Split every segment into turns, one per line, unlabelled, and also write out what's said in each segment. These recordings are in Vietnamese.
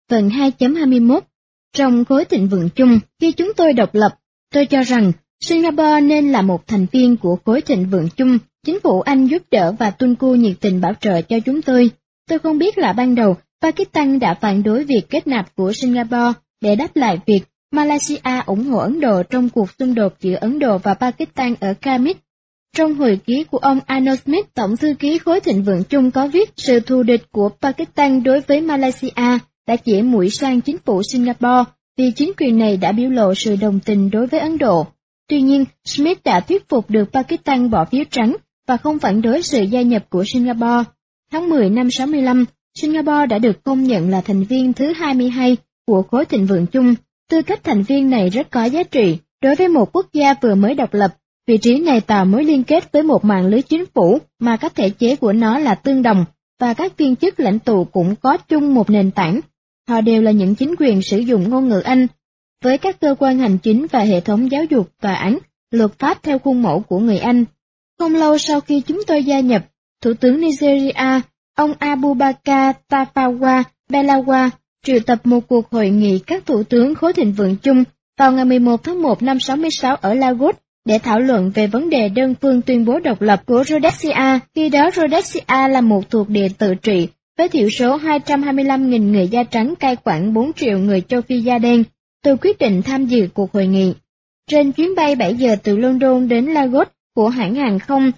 Phần 2.21. Trong khối thịnh vượng chung, khi chúng tôi độc lập, tôi cho rằng Singapore nên là một thành viên của khối thịnh vượng chung. Chính phủ Anh giúp đỡ và Tunku nhiệt tình bảo trợ cho chúng tôi. Tôi không biết là ban đầu Pakistan đã phản đối việc kết nạp của Singapore để đáp lại việc Malaysia ủng hộ Ấn Độ trong cuộc xung đột giữa Ấn Độ và Pakistan ở Kashmir. Trong hồi ký của ông Arnold Smith, Tổng thư ký khối thịnh vượng chung có viết sự thù địch của Pakistan đối với Malaysia đã chĩa mũi sang chính phủ Singapore vì chính quyền này đã biểu lộ sự đồng tình đối với Ấn Độ. Tuy nhiên, Smith đã thuyết phục được Pakistan bỏ phiếu trắng và không phản đối sự gia nhập của Singapore. Tháng 10 năm 65, Singapore đã được công nhận là thành viên thứ 22 của khối thịnh vượng chung. Tư cách thành viên này rất có giá trị đối với một quốc gia vừa mới độc lập. Vị trí này tạo mối liên kết với một mạng lưới chính phủ mà các thể chế của nó là tương đồng, và các viên chức lãnh tụ cũng có chung một nền tảng. Họ đều là những chính quyền sử dụng ngôn ngữ Anh, với các cơ quan hành chính và hệ thống giáo dục, tòa án, luật pháp theo khuôn mẫu của người Anh. Không lâu sau khi chúng tôi gia nhập, Thủ tướng Nigeria, ông Abubakar Tafawa Balewa, triệu tập một cuộc hội nghị các thủ tướng khối thịnh vượng chung vào ngày 11 tháng 1 năm 66 ở Lagos để thảo luận về vấn đề đơn phương tuyên bố độc lập của Rhodesia. Khi đó Rhodesia là một thuộc địa tự trị với thiểu số 225.000 người da trắng cai quản 4 triệu người châu Phi da đen. Tôi quyết định tham dự cuộc hội nghị. Trên chuyến bay 7 giờ từ London đến Lagos của hãng hàng không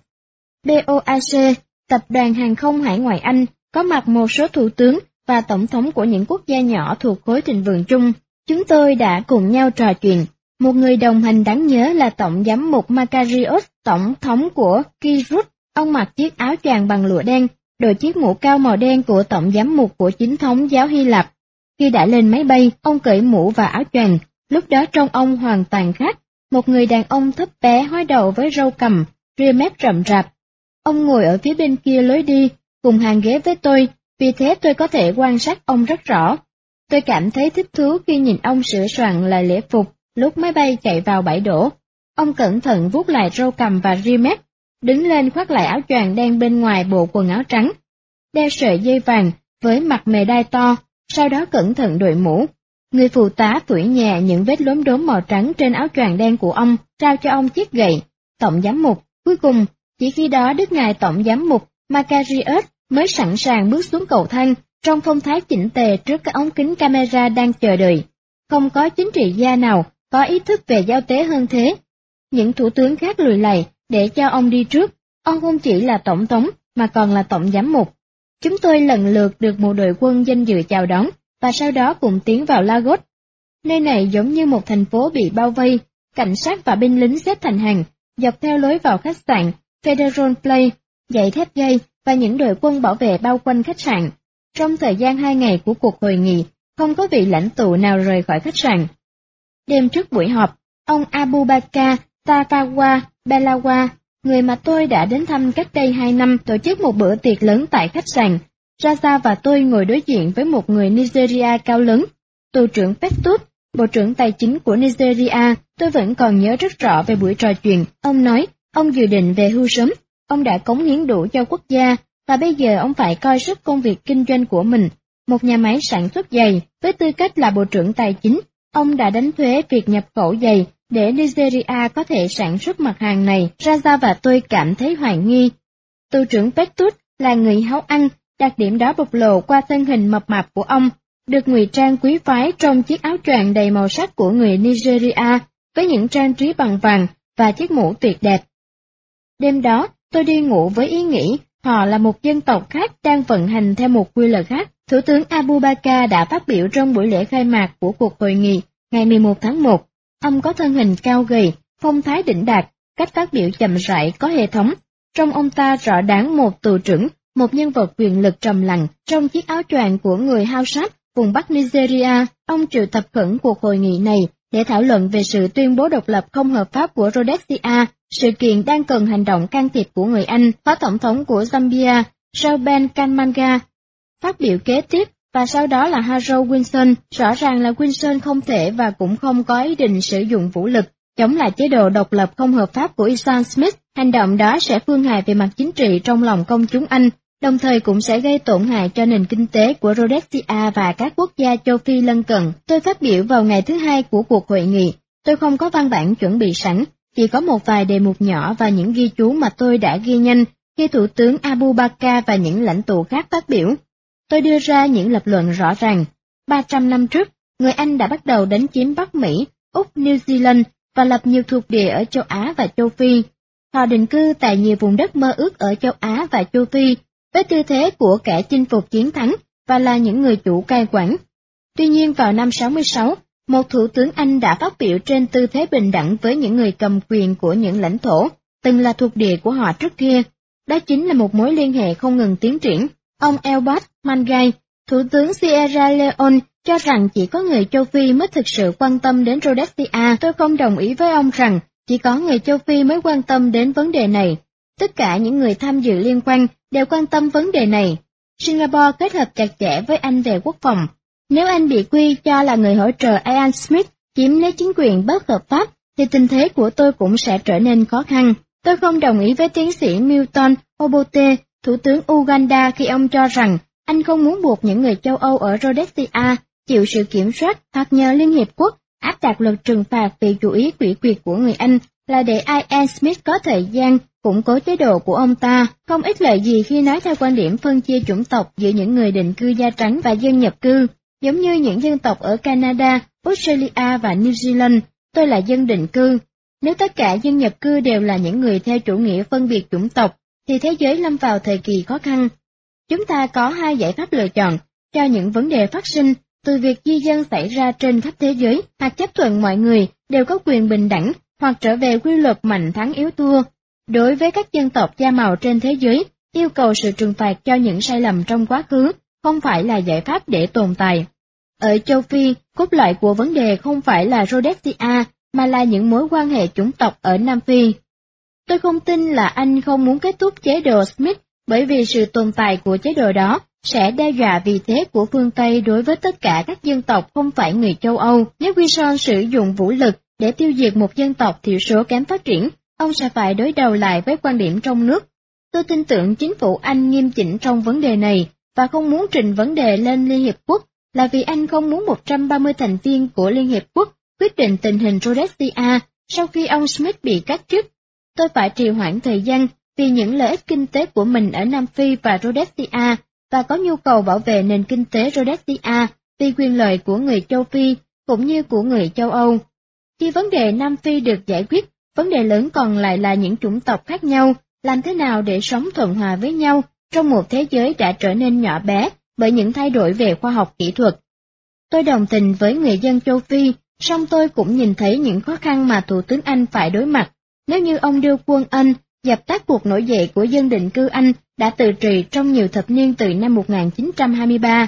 BOAC, tập đoàn hàng không hải ngoại Anh, có mặt một số thủ tướng và tổng thống của những quốc gia nhỏ thuộc khối thịnh vượng chung. Chúng tôi đã cùng nhau trò chuyện. Một người đồng hành đáng nhớ là Tổng giám mục Makarios, tổng thống của Kirut. Ông mặc chiếc áo choàng bằng lụa đen, đội chiếc mũ cao màu đen của tổng giám mục của chính thống giáo Hy Lạp. Khi đã lên máy bay, ông cởi mũ và áo choàng, lúc đó trông ông hoàn toàn khác, một người đàn ông thấp bé hói đầu với râu cằm, ria mép rậm rạp. Ông ngồi ở phía bên kia lối đi, cùng hàng ghế với tôi, vì thế tôi có thể quan sát ông rất rõ. Tôi cảm thấy thích thú khi nhìn ông sửa soạn lại lễ phục lúc máy bay chạy vào bãi đổ. Ông cẩn thận vuốt lại râu cằm và ria mép, đứng lên khoác lại áo choàng đen bên ngoài bộ quần áo trắng, đeo sợi dây vàng với mặt mề đai to, sau đó cẩn thận đội mũ. Người phụ tá phủi nhẹ những vết lốm đốm màu trắng trên áo choàng đen của ông, trao cho ông chiếc gậy. Tổng giám mục, cuối cùng, chỉ khi đó Đức Ngài Tổng giám mục Makarios mới sẵn sàng bước xuống cầu thang, trong phong thái chỉnh tề trước các ống kính camera đang chờ đợi. Không có chính trị gia nào có ý thức về giao tế hơn thế. Những thủ tướng khác lùi lại để cho ông đi trước. Ông không chỉ là tổng thống mà còn là tổng giám mục. Chúng tôi lần lượt được một đội quân danh dự chào đón, và sau đó cùng tiến vào Lagos. Nơi này giống như một thành phố bị bao vây, cảnh sát và binh lính xếp thành hàng, dọc theo lối vào khách sạn Federal Place, dãy thép dây và những đội quân bảo vệ bao quanh khách sạn. Trong thời gian 2 ngày của cuộc hội nghị, không có vị lãnh tụ nào rời khỏi khách sạn. Đêm trước buổi họp, ông Abubakar Tafawa Balewa, người mà tôi đã đến thăm cách đây 2 năm, tổ chức một bữa tiệc lớn tại khách sạn. Raza và tôi ngồi đối diện với một người Nigeria cao lớn, tù trưởng Festus, bộ trưởng tài chính của Nigeria. Tôi vẫn còn nhớ rất rõ về buổi trò chuyện. Ông nói, ông dự định về hưu sớm, ông đã cống hiến đủ cho quốc gia, và bây giờ ông phải coi sức công việc kinh doanh của mình, một nhà máy sản xuất giày. Với tư cách là bộ trưởng tài chính, ông đã đánh thuế việc nhập khẩu giày để Nigeria có thể sản xuất mặt hàng này. Raza và tôi cảm thấy hoài nghi. Tù trưởng Festus là người háu ăn, đặc điểm đó bộc lộ qua thân hình mập mạp của ông, được ngụy trang quý phái trong chiếc áo choàng đầy màu sắc của người Nigeria, với những trang trí bằng vàng và chiếc mũ tuyệt đẹp. Đêm đó, tôi đi ngủ với ý nghĩ họ là một dân tộc khác đang vận hành theo một quy luật khác. Thủ tướng Abubakar đã phát biểu trong buổi lễ khai mạc của cuộc hội nghị ngày 11 tháng 1. Ông có thân hình cao gầy, phong thái đỉnh đạt, cách phát biểu chậm rãi có hệ thống. Trong ông ta rõ đáng một tù trưởng, một nhân vật quyền lực trầm lặng. Trong chiếc áo choàng của người Hausa, vùng Bắc Nigeria, ông triệu tập khẩn cuộc hội nghị này để thảo luận về sự tuyên bố độc lập không hợp pháp của Rhodesia, sự kiện đang cần hành động can thiệp của người Anh. Phó tổng thống của Zambia, Reuben Kamanga, phát biểu kế tiếp, và sau đó là Harold Wilson. Rõ ràng là Wilson không thể và cũng không có ý định sử dụng vũ lực chống lại chế độ độc lập không hợp pháp của Isan Smith. Hành động đó sẽ phương hại về mặt chính trị trong lòng công chúng Anh, đồng thời cũng sẽ gây tổn hại cho nền kinh tế của Rhodesia và các quốc gia châu Phi lân cận. Tôi phát biểu vào ngày thứ hai của cuộc hội nghị. Tôi không có văn bản chuẩn bị sẵn, chỉ có một vài đề mục nhỏ và những ghi chú mà tôi đã ghi nhanh khi Thủ tướng Abu Bakr và những lãnh tụ khác phát biểu. Tôi đưa ra những lập luận rõ ràng. 300 năm trước, người Anh đã bắt đầu đánh chiếm Bắc Mỹ, Úc, New Zealand và lập nhiều thuộc địa ở châu Á và châu Phi. Họ định cư tại nhiều vùng đất mơ ước ở châu Á và châu Phi, với tư thế của kẻ chinh phục chiến thắng và là những người chủ cai quản. Tuy nhiên vào năm 66, một thủ tướng Anh đã phát biểu trên tư thế bình đẳng với những người cầm quyền của những lãnh thổ, từng là thuộc địa của họ trước kia. Đó chính là một mối liên hệ không ngừng tiến triển. Ông Albert Mangay, thủ tướng Sierra Leone, cho rằng chỉ có người châu Phi mới thực sự quan tâm đến Rhodesia. Tôi không đồng ý với ông rằng chỉ có người châu Phi mới quan tâm đến vấn đề này. Tất cả những người tham dự liên quan đều quan tâm vấn đề này. Singapore kết hợp chặt chẽ với Anh về quốc phòng. Nếu Anh bị quy cho là người hỗ trợ Ian Smith chiếm lấy chính quyền bất hợp pháp, thì tình thế của tôi cũng sẽ trở nên khó khăn. Tôi không đồng ý với tiến sĩ Milton Obote, thủ tướng Uganda, khi ông cho rằng Anh không muốn buộc những người châu Âu ở Rhodesia chịu sự kiểm soát hoặc nhờ Liên Hiệp Quốc áp đặt luật trừng phạt vì chủ ý quỷ quyệt của người Anh là để Ian Smith có thời gian củng cố chế độ của ông ta. Không ích lợi gì khi nói theo quan điểm phân chia chủng tộc giữa những người định cư da trắng và dân nhập cư. Giống như những dân tộc ở Canada, Australia và New Zealand, tôi là dân định cư. Nếu tất cả dân nhập cư đều là những người theo chủ nghĩa phân biệt chủng tộc, thì thế giới lâm vào thời kỳ khó khăn. Chúng ta có hai giải pháp lựa chọn cho những vấn đề phát sinh từ việc di dân xảy ra trên khắp thế giới, hoặc chấp thuận mọi người đều có quyền bình đẳng, hoặc trở về quy luật mạnh thắng yếu thua. Đối với các dân tộc da màu trên thế giới, yêu cầu sự trừng phạt cho những sai lầm trong quá khứ không phải là giải pháp để tồn tại. Ở châu Phi, cốt lõi của vấn đề không phải là Rhodesia, mà là những mối quan hệ chủng tộc ở Nam Phi. Tôi không tin là Anh không muốn kết thúc chế độ Smith, bởi vì sự tồn tại của chế độ đó sẽ đe dọa vị thế của phương Tây đối với tất cả các dân tộc không phải người châu Âu. Nếu Wilson sử dụng vũ lực để tiêu diệt một dân tộc thiểu số kém phát triển, ông sẽ phải đối đầu lại với quan điểm trong nước. Tôi tin tưởng chính phủ Anh nghiêm chỉnh trong vấn đề này và không muốn trình vấn đề lên Liên Hiệp Quốc là vì Anh không muốn 130 thành viên của Liên Hiệp Quốc quyết định tình hình Rhodesia sau khi ông Smith bị cách chức. Tôi phải trì hoãn thời gian vì những lợi ích kinh tế của mình ở Nam Phi và Rhodesia, và có nhu cầu bảo vệ nền kinh tế Rhodesia vì quyền lợi của người châu Phi cũng như của người châu Âu. Khi vấn đề Nam Phi được giải quyết, vấn đề lớn còn lại là những chủng tộc khác nhau, làm thế nào để sống thuận hòa với nhau trong một thế giới đã trở nên nhỏ bé bởi những thay đổi về khoa học kỹ thuật. Tôi đồng tình với người dân châu Phi, song tôi cũng nhìn thấy những khó khăn mà Thủ tướng Anh phải đối mặt. Nếu như ông đưa quân Anh dập tắt cuộc nổi dậy của dân định cư Anh đã từ trì trong nhiều thập niên từ năm 1923.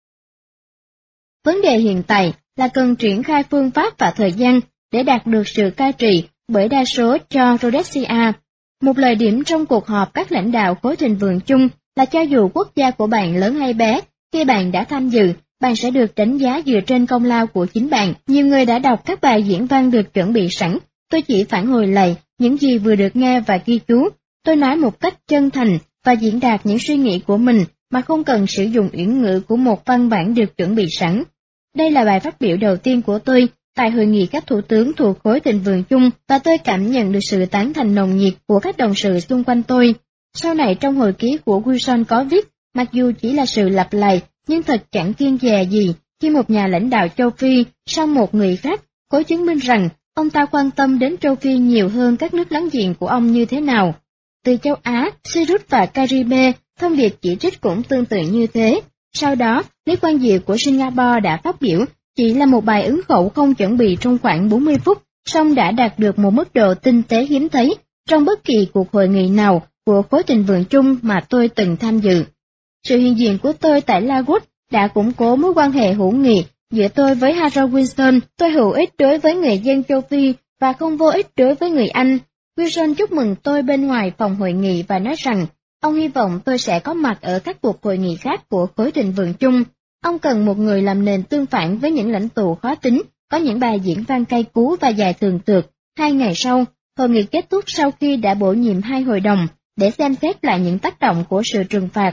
Vấn đề hiện tại là cần triển khai phương pháp và thời gian để đạt được sự cai trị bởi đa số cho Rhodesia. Một lời điểm trong cuộc họp các lãnh đạo khối thịnh vượng chung là cho dù quốc gia của bạn lớn hay bé, khi bạn đã tham dự, bạn sẽ được đánh giá dựa trên công lao của chính bạn. Nhiều người đã đọc các bài diễn văn được chuẩn bị sẵn, tôi chỉ phản hồi lại những gì vừa được nghe và ghi chú. Tôi nói một cách chân thành và diễn đạt những suy nghĩ của mình mà không cần sử dụng uyển ngữ của một văn bản được chuẩn bị sẵn. Đây là bài phát biểu đầu tiên của tôi tại hội nghị các thủ tướng thuộc khối thịnh vượng chung, và tôi cảm nhận được sự tán thành nồng nhiệt của các đồng sự xung quanh tôi. Sau này trong hồi ký của Wilson có viết, mặc dù chỉ là sự lặp lại, nhưng thật chẳng kiêng dè gì khi một nhà lãnh đạo châu Phi sau một người khác cố chứng minh rằng ông ta quan tâm đến châu Phi nhiều hơn các nước láng giềng của ông như thế nào. Từ châu Á, Sirius và Caribe, thông điệp chỉ trích cũng tương tự như thế. Sau đó, Lý Quang Diệu của Singapore đã phát biểu, chỉ là một bài ứng khẩu không chuẩn bị trong khoảng 40 phút, song đã đạt được một mức độ tinh tế hiếm thấy trong bất kỳ cuộc hội nghị nào của khối thịnh vượng chung mà tôi từng tham dự. Sự hiện diện của tôi tại Lagos đã củng cố mối quan hệ hữu nghị giữa tôi với Harold Wilson. Tôi hữu ích đối với người dân châu Phi và không vô ích đối với người Anh. Wilson chúc mừng tôi bên ngoài phòng hội nghị và nói rằng ông hy vọng tôi sẽ có mặt ở các cuộc hội nghị khác của khối thịnh vượng chung. Ông cần một người làm nền tương phản với những lãnh tụ khó tính, có những bài diễn văn cay cú và dài thường tược. 2 ngày sau, hội nghị kết thúc sau khi đã bổ nhiệm 2 hội đồng để xem xét lại những tác động của sự trừng phạt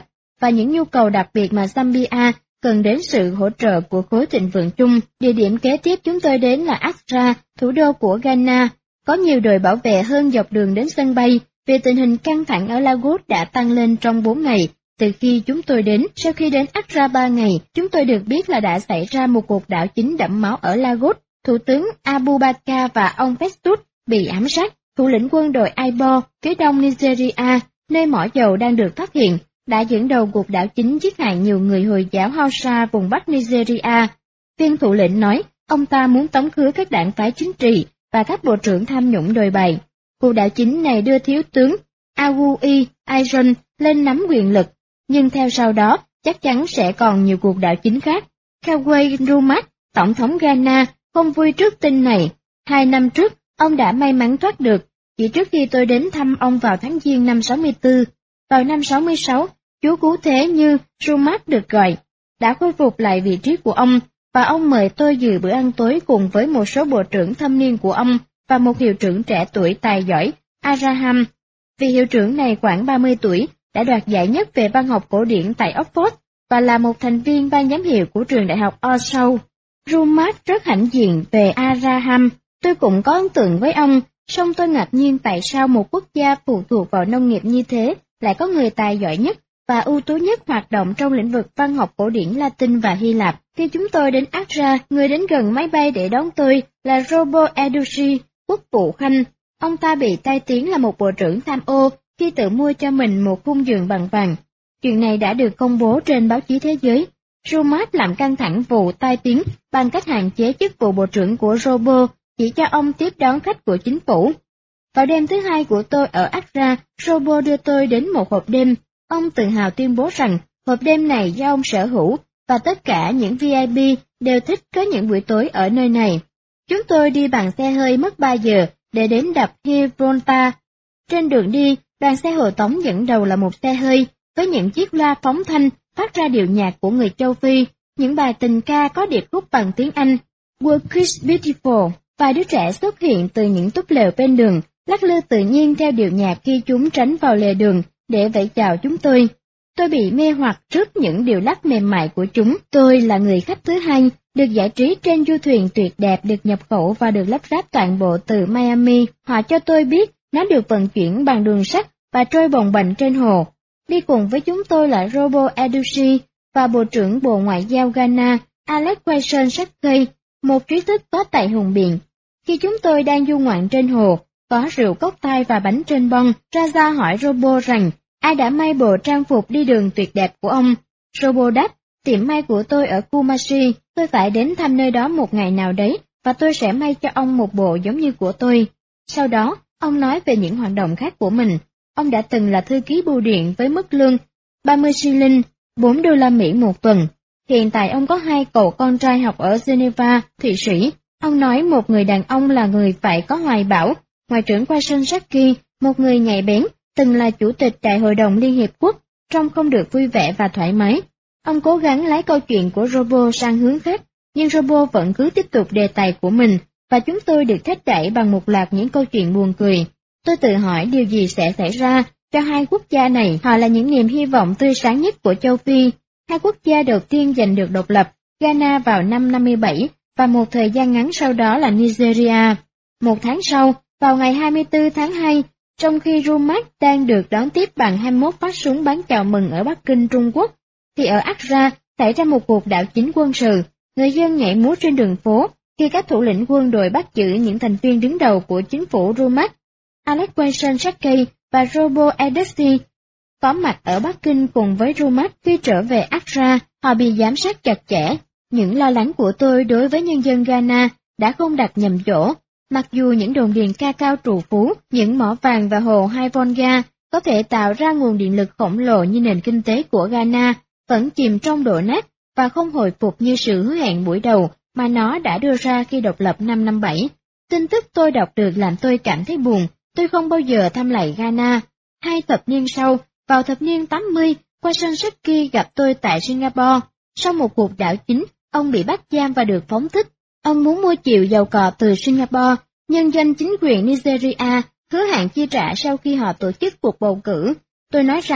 và những nhu cầu đặc biệt mà Zambia cần đến sự hỗ trợ của khối thịnh vượng chung. Địa điểm kế tiếp chúng tôi đến là Accra, thủ đô của Ghana. Có nhiều đội bảo vệ hơn dọc đường đến sân bay, vì tình hình căng thẳng ở Lagos đã tăng lên trong 4 ngày. Từ khi chúng tôi đến, sau khi đến Accra 3 ngày, chúng tôi được biết là đã xảy ra một cuộc đảo chính đẫm máu ở Lagos. Thủ tướng Abubakar và ông Festus bị ám sát. Thủ lĩnh quân đội Ibo, phía đông Nigeria, nơi mỏ dầu đang được phát hiện, đã dẫn đầu cuộc đảo chính giết hại nhiều người Hồi giáo Hausa vùng Bắc Nigeria. Viên thủ lĩnh nói, ông ta muốn tống khứ các đảng phái chính trị và các bộ trưởng tham nhũng đồi bại. Cuộc đảo chính này đưa thiếu tướng Awuyi Iron lên nắm quyền lực, nhưng theo sau đó chắc chắn sẽ còn nhiều cuộc đảo chính khác. Kwame Nkrumah, tổng thống Ghana, không vui trước tin này. 2 năm trước, ông đã may mắn thoát được, chỉ trước khi tôi đến thăm ông vào tháng Giêng năm 64. Vào năm 66, chúa cứu thế như Nkrumah được gọi, đã khôi phục lại vị trí của ông, và ông mời tôi dự bữa ăn tối cùng với một số bộ trưởng thâm niên của ông và một hiệu trưởng trẻ tuổi tài giỏi, Abraham. Vị hiệu trưởng này khoảng 30 tuổi, đã đoạt giải nhất về văn học cổ điển tại Oxford và là một thành viên ban giám hiệu của trường đại học Oxford. Nkrumah rất hãnh diện về Abraham. Tôi cũng có ấn tượng với ông, song tôi ngạc nhiên tại sao một quốc gia phụ thuộc vào nông nghiệp như thế lại có người tài giỏi nhất và ưu tú nhất hoạt động trong lĩnh vực văn học cổ điển Latin và Hy Lạp. Khi chúng tôi đến Accra, người đến gần máy bay để đón tôi là Robo Edushi, quốc vụ Khanh. Ông ta bị tai tiếng là một bộ trưởng tham ô khi tự mua cho mình một khung giường bằng vàng. Chuyện này đã được công bố trên báo chí thế giới. Nkrumah làm căng thẳng vụ tai tiếng bằng cách hạn chế chức vụ bộ trưởng của Robo, chỉ cho ông tiếp đón khách của chính phủ. Vào đêm thứ 2 của tôi ở Accra, Robo đưa tôi đến một hộp đêm. Ông tự hào tuyên bố rằng hộp đêm này do ông sở hữu, và tất cả những VIP đều thích có những buổi tối ở nơi này. Chúng tôi đi bằng xe hơi mất 3 giờ để đến đập Gibraltar. Trên đường đi, đoàn xe hộ tống dẫn đầu là một xe hơi với những chiếc loa phóng thanh phát ra điệu nhạc của người châu Phi, những bài tình ca có điệp khúc bằng tiếng Anh. Work is beautiful. Vài đứa trẻ xuất hiện từ những túp lều bên đường, lắc lư tự nhiên theo điệu nhạc khi chúng tránh vào lề đường để vẫy chào chúng tôi. Tôi bị mê hoặc trước những điệu lắc mềm mại của chúng. Tôi là người khách thứ 2, được giải trí trên du thuyền tuyệt đẹp được nhập khẩu và được lắp ráp toàn bộ từ Miami. Họ cho tôi biết nó được vận chuyển bằng đường sắt và trôi bồng bềnh trên hồ. Đi cùng với chúng tôi là Robo Edushi và Bộ trưởng Bộ Ngoại giao Ghana, Alex Quaison Sackey, một trí thức có tài hùng biện. Khi chúng tôi đang du ngoạn trên hồ, có rượu cocktail và bánh trên bon, Raja hỏi Robo rằng ai đã may bộ trang phục đi đường tuyệt đẹp của ông. Robo đáp, tiệm may của tôi ở Kumasi, tôi phải đến thăm nơi đó một ngày nào đấy, và tôi sẽ may cho ông một bộ giống như của tôi. Sau đó, ông nói về những hoạt động khác của mình. Ông đã từng là thư ký bưu điện với mức lương 30 shilling, 4 đô la Mỹ một tuần. Hiện tại ông có 2 cậu con trai học ở Geneva, Thụy Sĩ. Ông nói một người đàn ông là người phải có hoài bão. Ngoại trưởng Quaison Sackey, một người nhạy bén, từng là chủ tịch Đại hội đồng Liên Hiệp Quốc, trông không được vui vẻ và thoải mái. Ông cố gắng lái câu chuyện của Robo sang hướng khác, nhưng Robo vẫn cứ tiếp tục đề tài của mình, và chúng tôi được thách đẩy bằng một loạt những câu chuyện buồn cười. Tôi tự hỏi điều gì sẽ xảy ra cho hai quốc gia này. Họ là những niềm hy vọng tươi sáng nhất của châu Phi. Hai quốc gia đầu tiên giành được độc lập, Ghana vào năm 57, và một thời gian ngắn sau đó là Nigeria. Một tháng sau, vào ngày 24 tháng 2, trong khi Nkrumah đang được đón tiếp bằng 21 phát súng bắn chào mừng ở Bắc Kinh, Trung Quốc, thì ở Accra xảy ra một cuộc đảo chính quân sự. Người dân nhảy múa trên đường phố khi các thủ lĩnh quân đội bắt giữ những thành viên đứng đầu của chính phủ Nkrumah. Alex Quaison Sackey và Robo Edushi có mặt ở Bắc Kinh cùng với Nkrumah. Khi trở về Accra, họ bị giám sát chặt chẽ. Những lo lắng của tôi đối với nhân dân Ghana đã không đặt nhầm chỗ. Mặc dù những đồn điền cacao trù phú, những mỏ vàng và hồ Hai Volga có thể tạo ra nguồn điện lực khổng lồ như nền kinh tế của Ghana, vẫn chìm trong đổ nát và không hồi phục như sự hứa hẹn buổi đầu mà nó đã đưa ra khi độc lập năm 57. Tin tức tôi đọc được làm tôi cảm thấy buồn. Tôi không bao giờ thăm lại Ghana. 2 thập niên sau, vào thập niên 80, Quaison Sackey gặp tôi tại Singapore. Sau một cuộc đảo chính, ông bị bắt giam và được phóng thích. Ông muốn mua chịu dầu cọ từ Singapore, nhân danh chính quyền Nigeria hứa hạn chi trả sau khi họ tổ chức cuộc bầu cử. Tôi nói rằng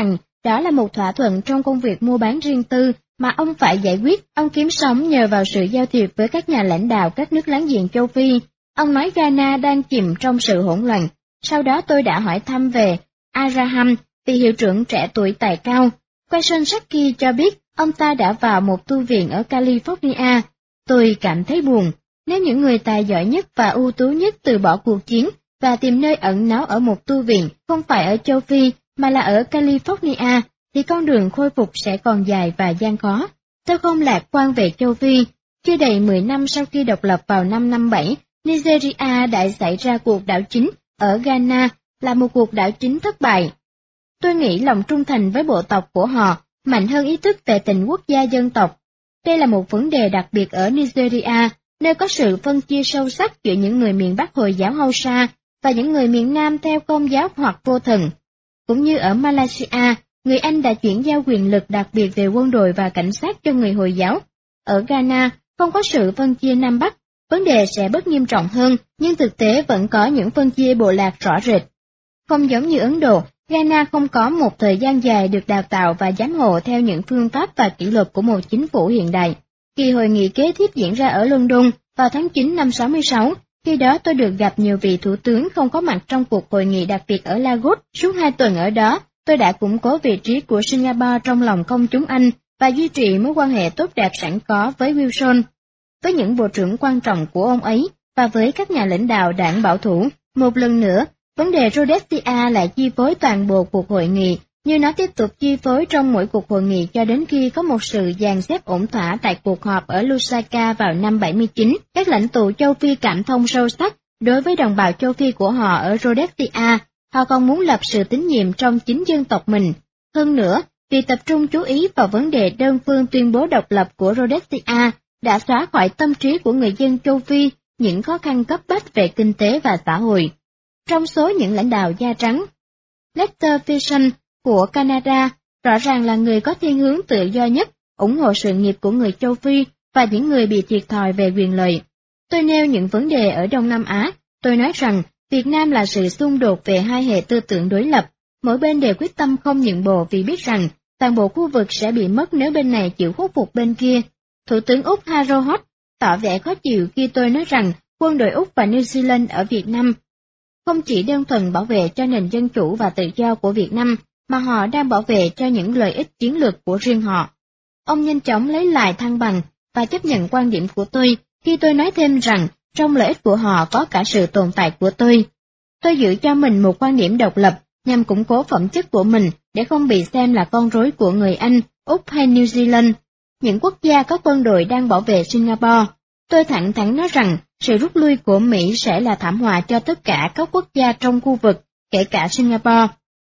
Đó là một thỏa thuận trong công việc mua bán riêng tư mà ông phải giải quyết. Ông kiếm sống nhờ vào sự giao thiệp với các nhà lãnh đạo các nước láng giềng châu Phi. Ông nói Ghana đang chìm trong sự hỗn loạn. Sau đó tôi đã hỏi thăm về Abraham, vị hiệu trưởng trẻ tuổi tài cao. Quayson Saki cho biết ông ta đã vào một tu viện ở California. Tôi cảm thấy buồn. Nếu những người tài giỏi nhất và ưu tú nhất từ bỏ cuộc chiến và tìm nơi ẩn náu ở một tu viện không phải ở châu Phi mà là ở California, thì con đường khôi phục sẽ còn dài và gian khó. Tôi không lạc quan về châu Phi. Chưa đầy 10 năm sau khi độc lập vào năm 57, Nigeria đã xảy ra cuộc đảo chính ở Ghana, là một cuộc đảo chính thất bại. Tôi nghĩ lòng trung thành với bộ tộc của họ mạnh hơn ý thức về tình quốc gia dân tộc. Đây là một vấn đề đặc biệt ở Nigeria, nơi có sự phân chia sâu sắc giữa những người miền Bắc Hồi giáo Hausa và những người miền Nam theo Công giáo hoặc vô thần. Cũng như ở Malaysia, người Anh đã chuyển giao quyền lực đặc biệt về quân đội và cảnh sát cho người Hồi giáo. Ở Ghana, không có sự phân chia Nam Bắc, vấn đề sẽ bớt nghiêm trọng hơn, nhưng thực tế vẫn có những phân chia bộ lạc rõ rệt. Không giống như Ấn Độ, Ghana không có một thời gian dài được đào tạo và giám hộ theo những phương pháp và kỷ luật của một chính phủ hiện đại. Kỳ hội nghị kế tiếp diễn ra ở London vào tháng 9 năm 66, khi đó tôi được gặp nhiều vị thủ tướng không có mặt trong cuộc hội nghị đặc biệt ở Lagos. Suốt 2 tuần ở đó, tôi đã củng cố vị trí của Singapore trong lòng công chúng Anh và duy trì mối quan hệ tốt đẹp sẵn có với Wilson, với những bộ trưởng quan trọng của ông ấy và với các nhà lãnh đạo đảng bảo thủ. Một lần nữa, vấn đề Rhodesia lại chi phối toàn bộ cuộc hội nghị, như nó tiếp tục chi phối trong mỗi cuộc hội nghị cho đến khi có một sự dàn xếp ổn thỏa tại cuộc họp ở Lusaka vào năm 79. Các lãnh tụ châu Phi cảm thông sâu sắc đối với đồng bào châu Phi của họ ở Rhodesia. Họ còn muốn lập sự tín nhiệm trong chính dân tộc mình. Hơn nữa, việc tập trung chú ý vào vấn đề đơn phương tuyên bố độc lập của Rhodesia đã xóa khỏi tâm trí của người dân châu Phi những khó khăn cấp bách về kinh tế và xã hội. Trong số những lãnh đạo da trắng, Lester Pearson của Canada rõ ràng là người có thiên hướng tự do nhất, ủng hộ sự nghiệp của người châu Phi và những người bị thiệt thòi về quyền lợi. Tôi nêu những vấn đề ở Đông Nam Á. Tôi nói rằng Việt Nam là sự xung đột về hai hệ tư tưởng đối lập, mỗi bên đều quyết tâm không nhượng bộ vì biết rằng toàn bộ khu vực sẽ bị mất nếu bên này chịu khuất phục bên kia. Thủ tướng Úc Harold Holt tỏ vẻ khó chịu khi tôi nói rằng quân đội Úc và New Zealand ở Việt Nam không chỉ đơn thuần bảo vệ cho nền dân chủ và tự do của Việt Nam, mà họ đang bảo vệ cho những lợi ích chiến lược của riêng họ. Ông nhanh chóng lấy lại thăng bằng và chấp nhận quan điểm của tôi khi tôi nói thêm rằng trong lợi ích của họ có cả sự tồn tại của tôi. Tôi giữ cho mình một quan điểm độc lập nhằm củng cố phẩm chất của mình để không bị xem là con rối của người Anh, Úc hay New Zealand. Những quốc gia có quân đội đang bảo vệ Singapore. Tôi thẳng thắn nói rằng sự rút lui của Mỹ sẽ là thảm họa cho tất cả các quốc gia trong khu vực, kể cả Singapore.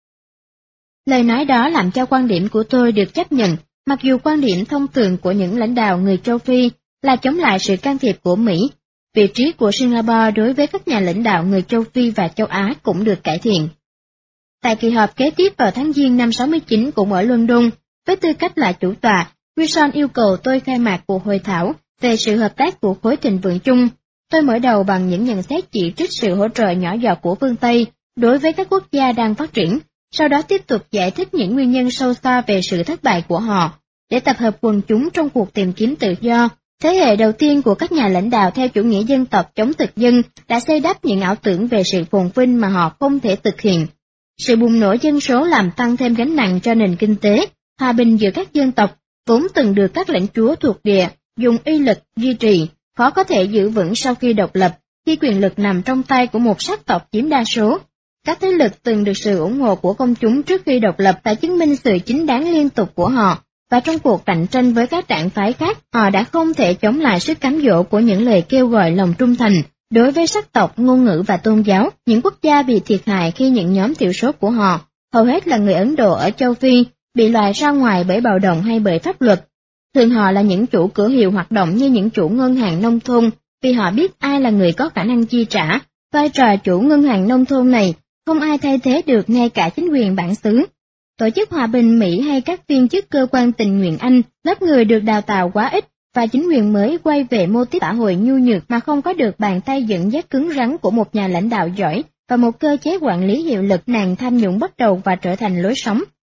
Lời nói đó làm cho quan điểm của tôi được chấp nhận, mặc dù quan điểm thông thường của những lãnh đạo người châu Phi là chống lại sự can thiệp của Mỹ. Vị trí của Singapore đối với các nhà lãnh đạo người châu Phi và châu Á cũng được cải thiện. Tại kỳ họp kế tiếp vào tháng Giêng năm 69 cũng ở London, với tư cách là chủ tọa, Wilson yêu cầu tôi khai mạc cuộc hội thảo về sự hợp tác của khối thịnh vượng chung. Tôi mở đầu bằng những nhận xét chỉ trích sự hỗ trợ nhỏ giọt của phương Tây đối với các quốc gia đang phát triển, sau đó tiếp tục giải thích những nguyên nhân sâu xa về sự thất bại của họ, để tập hợp quần chúng trong cuộc tìm kiếm tự do. Thế hệ đầu tiên của các nhà lãnh đạo theo chủ nghĩa dân tộc chống thực dân đã xây đắp những ảo tưởng về sự phồn vinh mà họ không thể thực hiện. Sự bùng nổ dân số làm tăng thêm gánh nặng cho nền kinh tế, hòa bình giữa các dân tộc, vốn từng được các lãnh chúa thuộc địa dùng uy lực duy trì, khó có thể giữ vững sau khi độc lập, khi quyền lực nằm trong tay của một sắc tộc chiếm đa số. Các thế lực từng được sự ủng hộ của công chúng trước khi độc lập đã chứng minh sự chính đáng liên tục của họ, và trong cuộc cạnh tranh với các đảng phái khác, họ đã không thể chống lại sức cám dỗ của những lời kêu gọi lòng trung thành đối với sắc tộc, ngôn ngữ và tôn giáo. Những quốc gia bị thiệt hại khi những nhóm thiểu số của họ, hầu hết là người Ấn Độ ở châu Phi, bị loại ra ngoài bởi bạo động hay bởi pháp luật. Thường họ là những chủ cửa hiệu hoạt động như những chủ ngân hàng nông thôn, vì họ biết ai là người có khả năng chi trả. Vai trò chủ ngân hàng nông thôn này không ai thay thế được, ngay cả chính quyền bản xứ. Tổ chức Hòa bình Mỹ hay các viên chức cơ quan tình nguyện Anh, lớp người được đào tạo quá ít, và chính quyền mới quay về mô típ xã hội nhu nhược mà không có được bàn tay dẫn dắt cứng rắn của một nhà lãnh đạo giỏi và một cơ chế quản lý hiệu lực. Nạn tham nhũng bắt đầu và trở thành lối sống.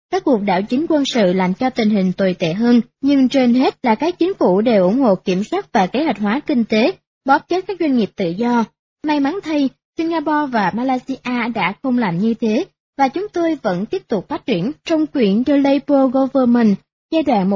Các cuộc đảo chính quân sự làm cho tình hình tồi tệ hơn, nhưng trên hết là các chính phủ đều ủng hộ kiểm soát và kế hoạch hóa kinh tế, bóp chết các doanh nghiệp tự do. May mắn thay, Singapore và Malaysia đã không làm như thế, và chúng tôi vẫn tiếp tục phát triển. Trong quyển The Labour Government, giai đoạn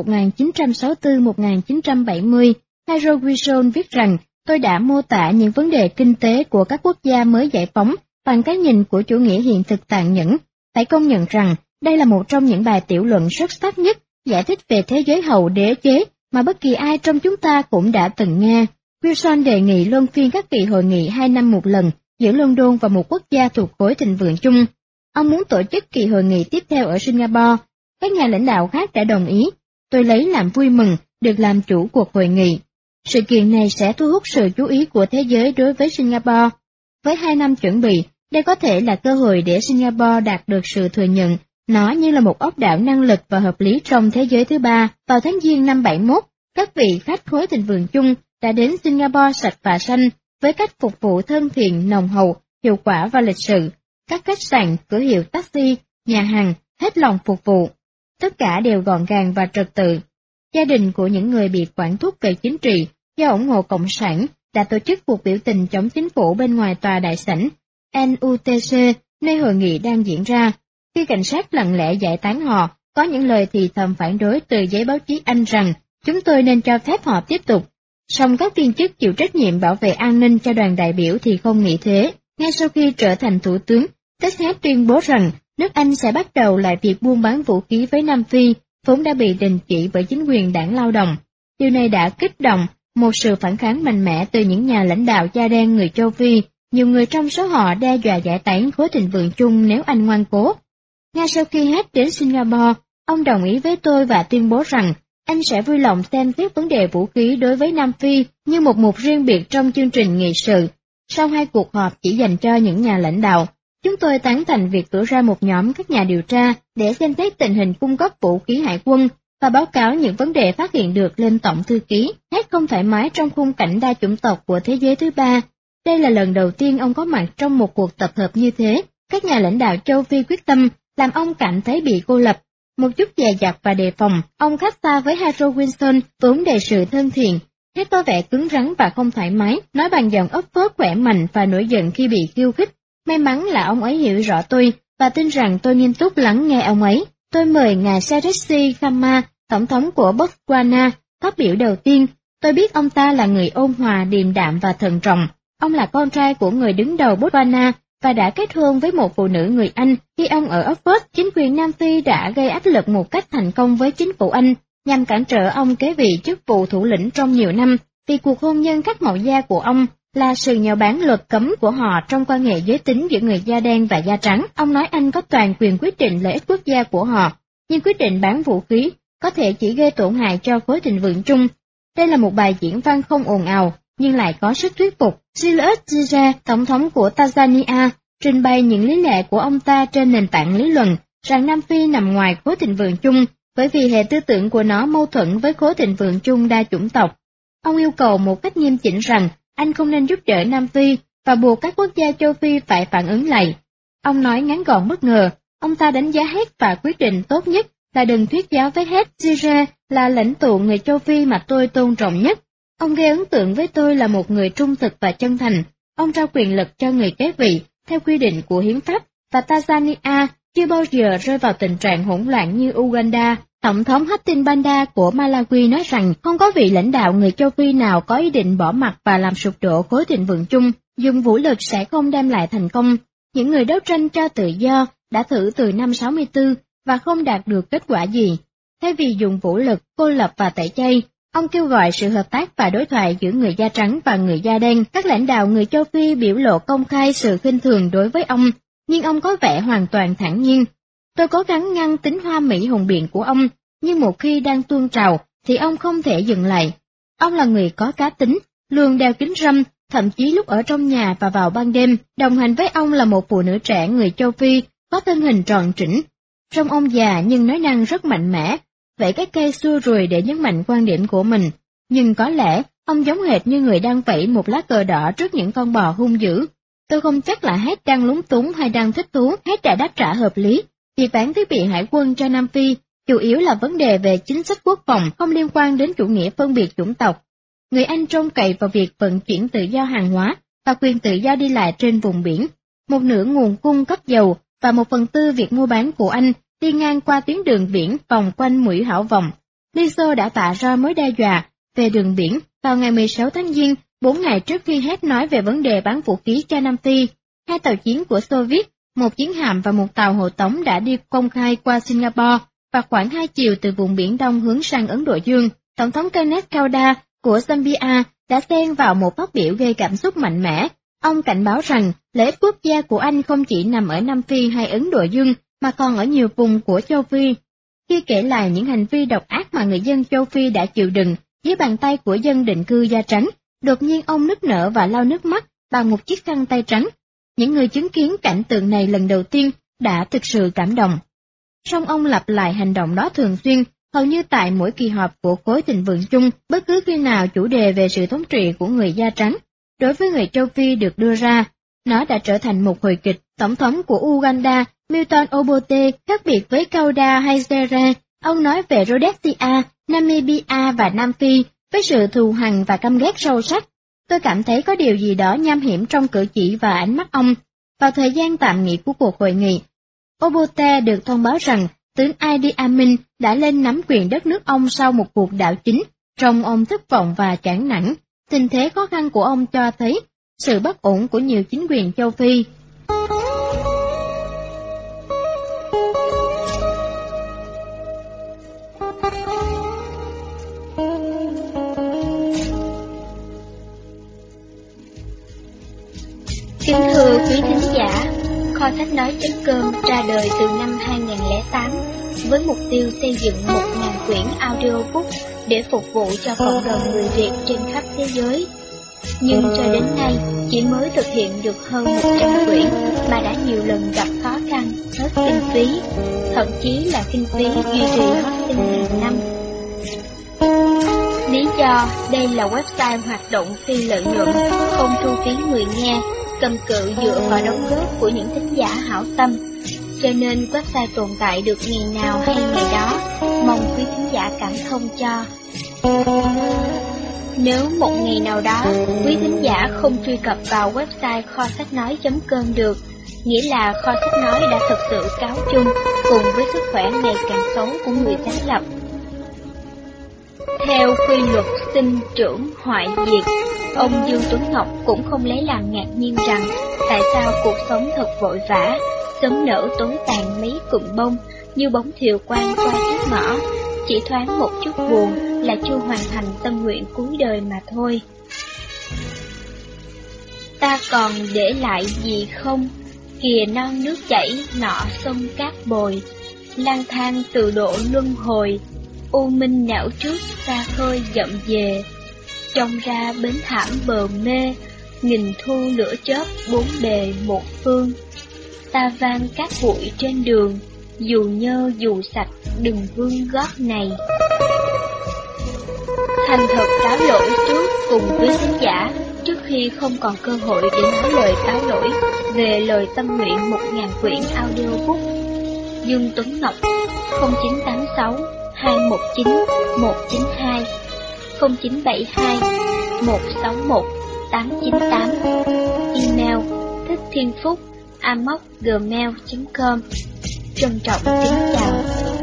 1964-1970, Harold Wilson viết rằng, tôi đã mô tả những vấn đề kinh tế của các quốc gia mới giải phóng bằng cái nhìn của chủ nghĩa hiện thực tàn nhẫn. Phải công nhận rằng, đây là một trong những bài tiểu luận xuất sắc nhất giải thích về thế giới hậu đế chế mà bất kỳ ai trong chúng ta cũng đã từng nghe. Wilson đề nghị luân phiên các kỳ hội nghị 2 năm một lần giữa London và một quốc gia thuộc khối thịnh vượng chung. Ông muốn tổ chức kỳ hội nghị tiếp theo ở Singapore. Các nhà lãnh đạo khác đã đồng ý. Tôi lấy làm vui mừng được làm chủ cuộc hội nghị. Sự kiện này sẽ thu hút sự chú ý của thế giới đối với Singapore. Với 2 năm chuẩn bị, đây có thể là cơ hội để Singapore đạt được sự thừa nhận nó như là một ốc đảo năng lực và hợp lý trong thế giới thứ ba. Vào tháng Giêng năm 71, các vị khách khối thịnh vượng chung đã đến Singapore sạch và xanh với cách phục vụ thân thiện, nồng hậu, hiệu quả và lịch sự. Các khách sạn, cửa hiệu taxi, nhà hàng hết lòng phục vụ. Tất cả đều gọn gàng và trật tự. Gia đình của những người bị quản thúc về chính trị do ủng hộ Cộng sản đã tổ chức cuộc biểu tình chống chính phủ bên ngoài tòa đại sảnh NUTC, nơi hội nghị đang diễn ra. Khi cảnh sát lặng lẽ giải tán họ, có những lời thì thầm phản đối từ giấy báo chí Anh rằng chúng tôi nên cho phép họ tiếp tục. Song các viên chức chịu trách nhiệm bảo vệ an ninh cho đoàn đại biểu thì không nghĩ thế. Ngay sau khi trở thành thủ tướng, Thatcher tuyên bố rằng nước Anh sẽ bắt đầu lại việc buôn bán vũ khí với Nam Phi, vốn đã bị đình chỉ bởi chính quyền đảng Lao động. Điều này đã kích động một sự phản kháng mạnh mẽ từ những nhà lãnh đạo da đen người châu Phi, nhiều người trong số họ đe dọa giải tán khối thịnh vượng chung nếu Anh ngoan cố. Ngay sau khi Head đến Singapore, ông đồng ý với tôi và tuyên bố rằng anh sẽ vui lòng xem xét vấn đề vũ khí đối với Nam Phi như một mục riêng biệt trong chương trình nghị sự. Sau 2 cuộc họp chỉ dành cho những nhà lãnh đạo, chúng tôi tán thành việc cử ra một nhóm các nhà điều tra để xem xét tình hình cung cấp vũ khí hải quân và báo cáo những vấn đề phát hiện được lên Tổng thư ký. Head không thoải mái trong khung cảnh đa chủng tộc của thế giới thứ ba. Đây là lần đầu tiên ông có mặt trong một cuộc tập hợp như thế. Các nhà lãnh đạo châu Phi quyết tâm làm ông cảm thấy bị cô lập. Một chút dè dặt và đề phòng, ông khác xa với Harold Wilson vốn đề sự thân thiện. Head có vẻ cứng rắn và không thoải mái, nói bằng giọng ấp phớt khỏe mạnh và nổi giận khi bị khiêu khích. May mắn là ông ấy hiểu rõ tôi và tin rằng tôi nghiêm túc lắng nghe ông ấy. Tôi mời ngài Seretse Khama, tổng thống của Botswana, phát biểu đầu tiên. Tôi biết ông ta là người ôn hòa, điềm đạm và thận trọng. Ông là con trai của người đứng đầu Botswana và đã kết hôn với một phụ nữ người Anh. Khi ông ở Oxford, chính quyền Nam Phi đã gây áp lực một cách thành công với chính phủ Anh, nhằm cản trở ông kế vị chức vụ thủ lĩnh trong nhiều năm, vì cuộc hôn nhân khác màu da của ông là sự nhạo báng luật cấm của họ trong quan hệ giới tính giữa người da đen và da trắng. Ông nói Anh có toàn quyền quyết định lợi ích quốc gia của họ, nhưng quyết định bán vũ khí có thể chỉ gây tổn hại cho khối thịnh vượng chung. Đây là một bài diễn văn không ồn ào, nhưng lại có sức thuyết phục. Julius Nyerere, tổng thống của Tanzania, trình bày những lý lẽ của ông ta trên nền tảng lý luận rằng Nam Phi nằm ngoài khối thịnh vượng chung, bởi vì hệ tư tưởng của nó mâu thuẫn với khối thịnh vượng chung đa chủng tộc. Ông yêu cầu một cách nghiêm chỉnh rằng Anh không nên giúp đỡ Nam Phi và buộc các quốc gia châu Phi phải phản ứng lại. Ông nói ngắn gọn bất ngờ, ông ta đánh giá Head và quyết định tốt nhất là đừng thuyết giáo với Head. Nyerere là lãnh tụ người châu Phi mà tôi tôn trọng nhất. Ông gây ấn tượng với tôi là một người trung thực và chân thành. Ông trao quyền lực cho người kế vị theo quy định của hiến pháp, và Tanzania chưa bao giờ rơi vào tình trạng hỗn loạn như Uganda. Tổng thống Hatim Banda của Malawi nói rằng không có vị lãnh đạo người châu Phi nào có ý định bỏ mặc và làm sụp đổ khối thịnh vượng chung, dùng vũ lực sẽ không đem lại thành công. Những người đấu tranh cho tự do đã thử từ năm 64 và không đạt được kết quả gì. Thay vì dùng vũ lực, cô lập và tẩy chay, ông kêu gọi sự hợp tác và đối thoại giữa người da trắng và người da đen. Các lãnh đạo người châu Phi biểu lộ công khai sự khinh thường đối với ông, nhưng ông có vẻ hoàn toàn thản nhiên. Tôi cố gắng ngăn tính hoa mỹ hùng biện của ông, nhưng một khi đang tuôn trào thì ông không thể dừng lại. Ông là người có cá tính, luôn đeo kính râm, thậm chí lúc ở trong nhà và vào ban đêm, đồng hành với ông là một phụ nữ trẻ người châu Phi, có thân hình tròn trĩnh. Trông ông già nhưng nói năng rất mạnh mẽ, vẫy cái cây xua rùi để nhấn mạnh quan điểm của mình. Nhưng có lẽ, ông giống hệt như người đang vẫy một lá cờ đỏ trước những con bò hung dữ. Tôi không chắc là Head đang lúng túng hay đang thích thú. Head đã đáp trả hợp lý. Việc bán thiết bị hải quân cho Nam Phi chủ yếu là vấn đề về chính sách quốc phòng, không liên quan đến chủ nghĩa phân biệt chủng tộc. Người Anh trông cậy vào việc vận chuyển tự do hàng hóa và quyền tự do đi lại trên vùng biển. Một nửa nguồn cung cấp dầu và 1/4 việc mua bán của Anh đi ngang qua tuyến đường biển vòng quanh mũi Hảo Vọng. Liên Xô đã tạo ra mối đe dọa về đường biển vào ngày 16 tháng Giêng, 4 ngày trước khi Head nói về vấn đề bán vũ khí cho Nam Phi. 2 tàu chiến của Xô Viết, một chiến hạm và một tàu hộ tống đã đi công khai qua Singapore và khoảng 2 chiều từ vùng Biển Đông hướng sang Ấn Độ Dương. Tổng thống Kenneth Kaunda của Zambia đã xen vào một phát biểu gây cảm xúc mạnh mẽ. Ông cảnh báo rằng lợi ích quốc gia của Anh không chỉ nằm ở Nam Phi hay Ấn Độ Dương mà còn ở nhiều vùng của châu Phi. Khi kể lại những hành vi độc ác mà người dân châu Phi đã chịu đựng dưới bàn tay của dân định cư da trắng, đột nhiên ông nức nở và lau nước mắt bằng một chiếc khăn tay trắng. Những người chứng kiến cảnh tượng này lần đầu tiên đã thực sự cảm động. Song ông lặp lại hành động đó thường xuyên, hầu như tại mỗi kỳ họp của khối thịnh vượng chung, bất cứ khi nào chủ đề về sự thống trị của người da trắng đối với người châu Phi được đưa ra. Nó đã trở thành một hồi kịch. Tổng thống của Uganda, Milton Obote, khác biệt với Kaunda hay Zere, ông nói về Rhodesia, Namibia và Nam Phi với sự thù hằn và căm ghét sâu sắc. Tôi cảm thấy có điều gì đó nham hiểm trong cử chỉ và ánh mắt ông. Vào thời gian tạm nghỉ của cuộc hội nghị, Obote được thông báo rằng tướng Idi Amin đã lên nắm quyền đất nước ông sau một cuộc đảo chính, trông ông thất vọng và chán nản. Tình thế khó khăn của ông cho thấy sự bất ổn của nhiều chính quyền châu Phi.
Kính thưa quý thính giả, Kho Sách Nói.com ra đời từ năm 2008 với mục tiêu xây dựng 1.000 quyển audiobook để phục vụ cho cộng đồng người Việt trên khắp thế giới. Nhưng cho đến nay chỉ mới thực hiện được hơn 100 quyển mà đã nhiều lần gặp khó khăn, hết kinh phí, thậm chí là kinh phí duy trì hosting hàng năm. Lý do đây là website hoạt động phi lợi nhuận, không thu phí người nghe, cầm cự dựa vào đóng góp của những thính giả hảo tâm, cho nên website tồn tại được ngày nào hay ngày đó, mong quý thính giả cảm thông cho. Nếu một ngày nào đó quý thính giả không truy cập vào website kho sách nói.com được, nghĩa là Kho Sách Nói đã thực sự cáo chung cùng với sức khỏe ngày càng xấu của người sáng lập. Theo quy luật sinh trưởng hoại diệt, ông Dương Tuấn Ngọc cũng không lấy làm ngạc nhiên rằng tại sao cuộc sống thật vội vã, sớm nở tối tàn mấy cụm bông như bóng thiều quang qua trước ngõ, chỉ thoáng một chút buồn là chưa hoàn thành tâm nguyện cuối đời mà thôi. Ta còn để lại gì không? Kìa non nước chảy, nọ sông cát bồi, lang thang từ độ luân hồi, u minh não trước xa khơi dậm về, trông ra bến thảm bờ mê, nghìn thu lửa chớp bốn bề một phương. Ta vang cát bụi trên đường, dù nhơ dù sạch đừng vương gót này. Thành thật cáo lỗi trước cùng quý khán giả trước khi không còn cơ hội để nói lời cáo lỗi về lời tâm nguyện 1.000 quyển audiobook. Dương Tuấn Ngọc 0986 219 192 0972 161 898. Email thickthienphúc@gmail.com. Trân trọng kính chào.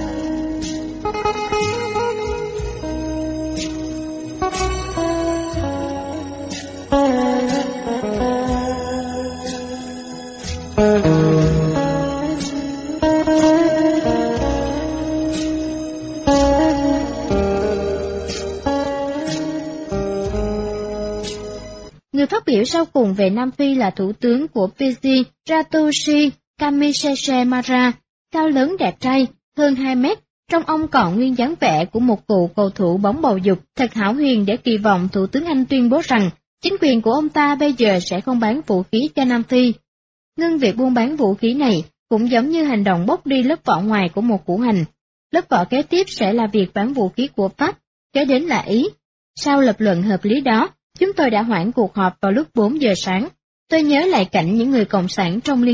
Người phát biểu sau cùng về Nam Phi là thủ tướng của Fiji Ratushi Kamisese Mara, cao lớn đẹp trai, hơn 2 mét, trong ông còn nguyên dáng vẻ của một cụ cầu thủ bóng bầu dục, thật hão huyền để kỳ vọng thủ tướng Anh tuyên bố rằng chính quyền của ông ta bây giờ sẽ không bán vũ khí cho Nam Phi. Ngưng việc buôn bán vũ khí này cũng giống như hành động bóc đi lớp vỏ ngoài của một củ hành. Lớp vỏ kế tiếp sẽ là việc bán vũ khí của Pháp, kế đến là Ý. Sau lập luận hợp lý đó, chúng tôi đã hoãn cuộc họp vào lúc 4 giờ sáng. Tôi nhớ lại cảnh những người cộng sản trong liên minh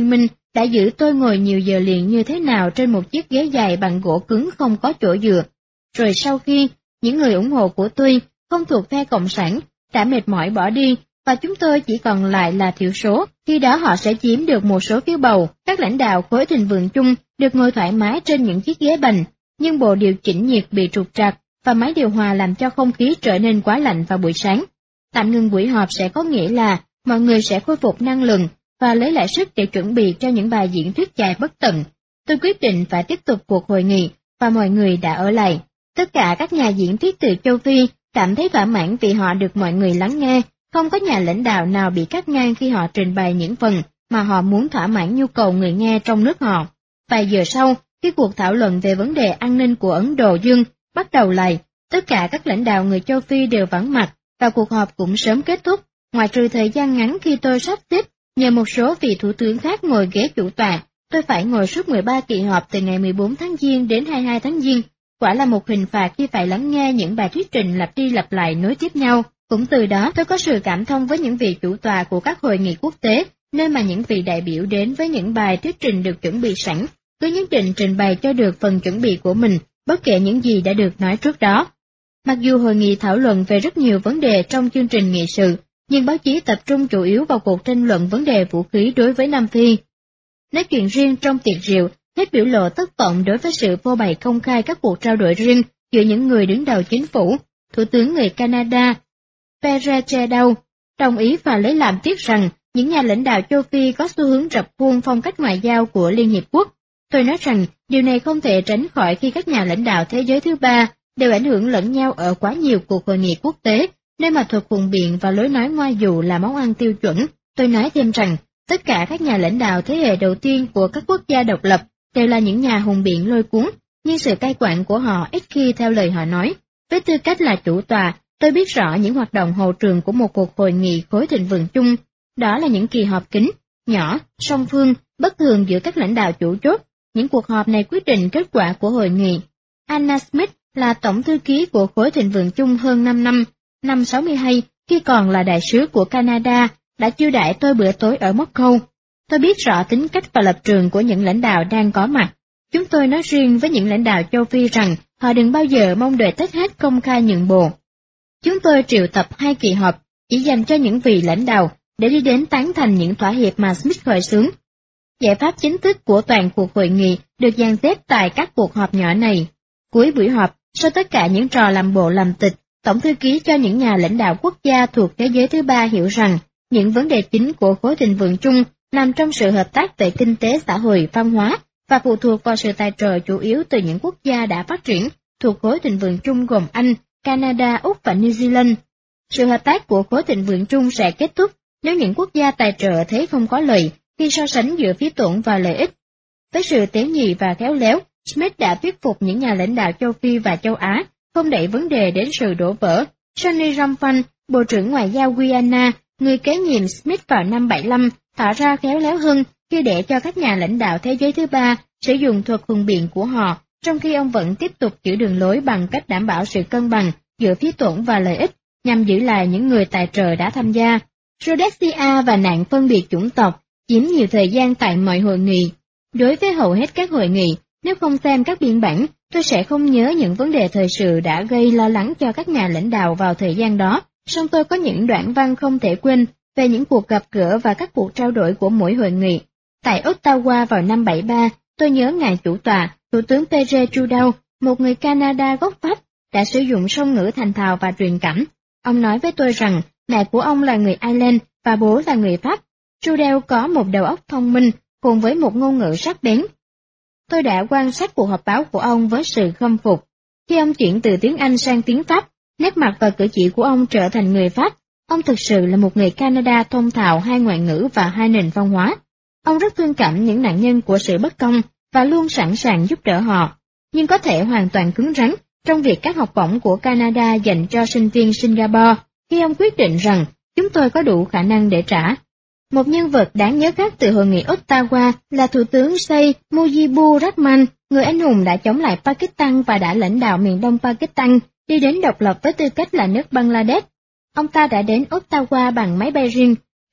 đã giữ tôi ngồi nhiều giờ liền như thế nào trên một chiếc ghế dài bằng gỗ cứng không có chỗ dựa. Rồi sau khi những người ủng hộ của tôi, không thuộc phe Cộng sản, đã mệt mỏi bỏ đi, và chúng tôi chỉ còn lại là thiểu số, khi đó họ sẽ chiếm được một số phiếu bầu. Các lãnh đạo khối thịnh vượng chung được ngồi thoải mái trên những chiếc ghế bành, nhưng bộ điều chỉnh nhiệt bị trục trặc, và máy điều hòa làm cho không khí trở nên quá lạnh vào buổi sáng. Tạm ngừng buổi họp sẽ có nghĩa là mọi người sẽ khôi phục năng lượng và lấy lại sức để chuẩn bị cho những bài diễn thuyết dài bất tận. Tôi quyết định phải tiếp tục cuộc hội nghị, và mọi người đã ở lại. Tất cả các nhà diễn thuyết từ châu Phi cảm thấy thỏa mãn vì họ được mọi người lắng nghe, không có nhà lãnh đạo nào bị cắt ngang khi họ trình bày những phần mà họ muốn thỏa mãn nhu cầu người nghe trong nước họ. Vài giờ sau, khi cuộc thảo luận về vấn đề an ninh của Ấn Độ Dương bắt đầu lại, tất cả các lãnh đạo người châu Phi đều vắng mặt, và cuộc họp cũng sớm kết thúc, ngoại trừ thời gian ngắn khi tôi sắp xếp nhờ một số vị thủ tướng khác ngồi ghế chủ tọa. Tôi phải ngồi suốt 13 kỳ họp từ ngày 14 tháng Giêng đến 22 tháng Giêng. Quả là một hình phạt khi phải lắng nghe những bài thuyết trình lặp đi lặp lại nối tiếp nhau. Cũng từ đó tôi có sự cảm thông với những vị chủ tọa của các hội nghị quốc tế, nơi mà những vị đại biểu đến với những bài thuyết trình được chuẩn bị sẵn, cứ nhất định trình bày cho được phần chuẩn bị của mình, bất kể những gì đã được nói trước đó. Mặc dù hội nghị thảo luận về rất nhiều vấn đề trong chương trình nghị sự, nhưng báo chí tập trung chủ yếu vào cuộc tranh luận vấn đề vũ khí đối với Nam Phi. Nói chuyện riêng trong tiệc rượu, hết biểu lộ thất vọng đối với sự phô bày công khai các cuộc trao đổi riêng giữa những người đứng đầu chính phủ. Thủ tướng người Canada, Pierre Trudeau, đồng ý và lấy làm tiếc rằng những nhà lãnh đạo châu Phi có xu hướng rập khuôn phong cách ngoại giao của Liên Hiệp Quốc. Tôi nói rằng điều này không thể tránh khỏi khi các nhà lãnh đạo thế giới thứ ba đều ảnh hưởng lẫn nhau ở quá nhiều cuộc hội nghị quốc tế, nơi mà thuật hùng biện và lối nói ngoa dụ là món ăn tiêu chuẩn. Tôi nói thêm rằng, tất cả các nhà lãnh đạo thế hệ đầu tiên của các quốc gia độc lập đều là những nhà hùng biện lôi cuốn, nhưng sự cai quản của họ ít khi theo lời họ nói. Với tư cách là chủ tọa, tôi biết rõ những hoạt động hậu trường của một cuộc hội nghị khối thịnh vượng chung, đó là những kỳ họp kín, nhỏ, song phương, bất thường giữa các lãnh đạo chủ chốt. Những cuộc họp này quyết định kết quả của hội nghị. Anna Smith là tổng thư ký của khối thịnh vượng chung hơn 5 năm, năm 62, khi còn là đại sứ của Canada, đã chiêu đãi tôi bữa tối ở Moscow. Tôi biết rõ tính cách và lập trường của những lãnh đạo đang có mặt. Chúng tôi nói riêng với những lãnh đạo châu Phi rằng họ đừng bao giờ mong đợi tất hết công khai nhượng bộ. Chúng tôi triệu tập 2 kỳ họp chỉ dành cho những vị lãnh đạo để đi đến tán thành những thỏa hiệp mà Smith khởi xướng. Giải pháp chính thức của toàn cuộc hội nghị được dàn xếp tại các cuộc họp nhỏ này. Cuối buổi họp, sau tất cả những trò làm bộ làm tịch, tổng thư ký cho những nhà lãnh đạo quốc gia thuộc thế giới thứ ba hiểu rằng những vấn đề chính của khối thịnh vượng chung nằm trong sự hợp tác về kinh tế xã hội văn hóa và phụ thuộc vào sự tài trợ chủ yếu từ những quốc gia đã phát triển thuộc khối thịnh vượng chung gồm Anh, Canada, Úc và New Zealand. Sự hợp tác của khối thịnh vượng chung sẽ kết thúc nếu những quốc gia tài trợ thấy không có lợi khi so sánh giữa phí tổn và lợi ích. Với sự tế nhị và khéo léo, Smith đã thuyết phục những nhà lãnh đạo châu Phi và châu Á không đẩy vấn đề đến sự đổ vỡ. Sonny Ramphal, Bộ trưởng Ngoại giao Guyana, người kế nhiệm Smith vào năm 75, tỏ ra khéo léo hơn khi để cho các nhà lãnh đạo thế giới thứ ba sử dụng thuật hùng biện của họ, trong khi ông vẫn tiếp tục giữ đường lối bằng cách đảm bảo sự cân bằng giữa phí tổn và lợi ích, nhằm giữ lại những người tài trợ đã tham gia. Rhodesia và nạn phân biệt chủng tộc chiếm nhiều thời gian tại mọi hội nghị. Đối với hầu hết các hội nghị, nếu không xem các biên bản, tôi sẽ không nhớ những vấn đề thời sự đã gây lo lắng cho các nhà lãnh đạo vào thời gian đó, song tôi có những đoạn văn không thể quên về những cuộc gặp gỡ và các cuộc trao đổi của mỗi hội nghị. Tại Ottawa vào năm 73, tôi nhớ ngài chủ tọa, Thủ tướng Pierre Trudeau, một người Canada gốc Pháp, đã sử dụng song ngữ thành thạo và truyền cảm. Ông nói với tôi rằng mẹ của ông là người Ireland và bố là người Pháp. Trudeau có một đầu óc thông minh cùng với một ngôn ngữ sắc bén. Tôi đã quan sát cuộc họp báo của ông với sự khâm phục. Khi ông chuyển từ tiếng Anh sang tiếng Pháp, nét mặt và cử chỉ của ông trở thành người Pháp. Ông thực sự là một người Canada thông thạo 2 ngoại ngữ và 2 nền văn hóa. Ông rất thương cảm những nạn nhân của sự bất công và luôn sẵn sàng giúp đỡ họ, nhưng có thể hoàn toàn cứng rắn trong việc các học bổng của Canada dành cho sinh viên Singapore khi ông quyết định rằng chúng tôi có đủ khả năng để trả. Một nhân vật đáng nhớ khác từ hội nghị Ottawa là Thủ tướng Sheikh Mujibur Rahman, người anh hùng đã chống lại Pakistan và đã lãnh đạo miền đông Pakistan đi đến độc lập với tư cách là nước Bangladesh. Ông ta đã đến Ottawa bằng máy bay riêng.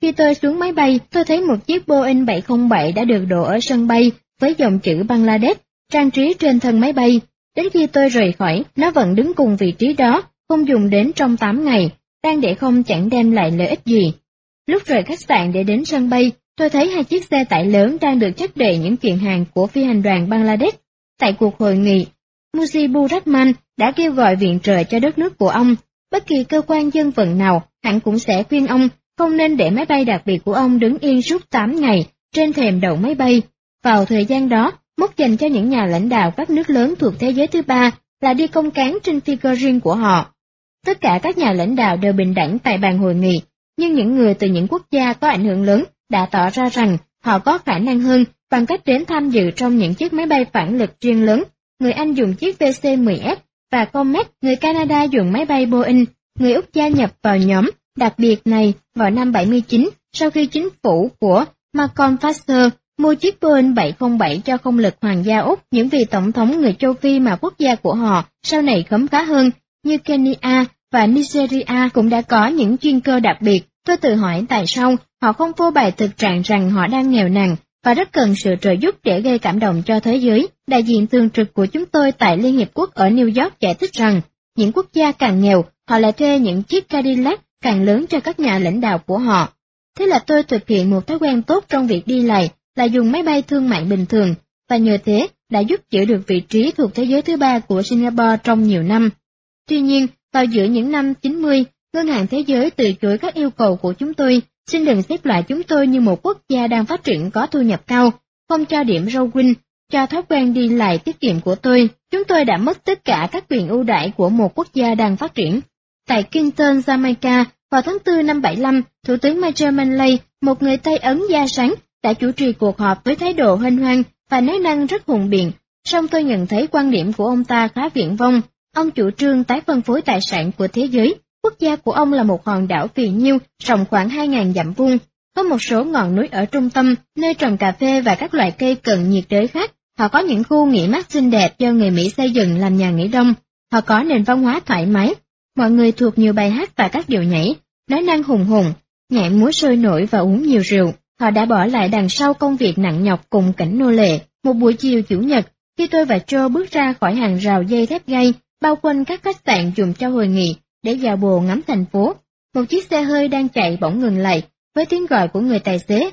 Khi tôi xuống máy bay, tôi thấy một chiếc Boeing 707 đã được đổ ở sân bay với dòng chữ Bangladesh trang trí trên thân máy bay. Đến khi tôi rời khỏi, nó vẫn đứng cùng vị trí đó, không dùng đến trong 8 ngày, đang để không chẳng đem lại lợi ích gì. Lúc rời khách sạn để đến sân bay, tôi thấy 2 chiếc xe tải lớn đang được chất đầy những kiện hàng của phi hành đoàn Bangladesh. Tại cuộc hội nghị, Mujibur Rahman đã kêu gọi viện trợ cho đất nước của ông. Bất kỳ cơ quan dân vận nào hẳn cũng sẽ khuyên ông không nên để máy bay đặc biệt của ông đứng yên suốt 8 ngày trên thềm đậu máy bay. Vào thời gian đó, mốc dành cho những nhà lãnh đạo các nước lớn thuộc thế giới thứ ba là đi công cán trên phi cơ riêng của họ. Tất cả các nhà lãnh đạo đều bình đẳng tại bàn hội nghị, nhưng những người từ những quốc gia có ảnh hưởng lớn đã tỏ ra rằng họ có khả năng hơn bằng cách đến tham dự trong những chiếc máy bay phản lực riêng lớn. Người Anh dùng chiếc VC-10F và Comet, người Canada dùng máy bay Boeing. Người Úc gia nhập vào nhóm đặc biệt này vào năm 79 sau khi chính phủ của Malcolm Foster mua chiếc Boeing 707 cho không lực Hoàng gia Úc. Những vị tổng thống người châu Phi mà quốc gia của họ sau này khấm khá hơn như Kenya và Nigeria cũng đã có những chuyên cơ đặc biệt. Tôi tự hỏi tại sao họ không phô bày thực trạng rằng họ đang nghèo nàn và rất cần sự trợ giúp để gây cảm động cho thế giới. Đại diện thường trực của chúng tôi tại Liên Hiệp Quốc ở New York giải thích rằng những quốc gia càng nghèo, họ lại thuê những chiếc Cadillac càng lớn cho các nhà lãnh đạo của họ. Thế là tôi thực hiện một thói quen tốt trong việc đi lại là dùng máy bay thương mại bình thường, và nhờ thế đã giúp giữ được vị trí thuộc thế giới thứ ba của Singapore trong nhiều năm. Tuy nhiên, vào giữa những năm 90, Ngân hàng Thế giới từ chối các yêu cầu của chúng tôi, xin đừng xếp loại chúng tôi như một quốc gia đang phát triển có thu nhập cao, không cho điểm Rowing cho thói quen đi lại tiết kiệm của tôi. Chúng tôi đã mất tất cả các quyền ưu đãi của một quốc gia đang phát triển. Tại Kingston, Jamaica, vào tháng 4 năm 75, Thủ tướng Michael Manley, một người Tây Ấn da sáng, đã chủ trì cuộc họp với thái độ hân hoan và nói năng rất hùng biện. Song tôi nhận thấy quan điểm của ông ta khá viển vông. Ông chủ trương tái phân phối tài sản của thế giới. Quốc gia của ông là một hòn đảo phì nhiêu, rộng khoảng 2.000 dặm vuông. Có một số ngọn núi ở trung tâm, nơi trồng cà phê và các loại cây cận nhiệt đới khác. Họ có những khu nghỉ mát xinh đẹp do người Mỹ xây dựng làm nhà nghỉ đông. Họ có nền văn hóa thoải mái. Mọi người thuộc nhiều bài hát và các điệu nhảy, nói năng hùng hùng, nhảy múa sôi nổi và uống nhiều rượu. Họ đã bỏ lại đằng sau công việc nặng nhọc cùng cảnh nô lệ. Một buổi chiều Chủ nhật, khi tôi và Joe bước ra khỏi hàng rào dây thép gai, bao quanh các khách sạn dùng cho hội nghị, để dạo bộ ngắm thành phố, một chiếc xe hơi đang chạy bỗng ngừng lại, với tiếng gọi của người tài xế.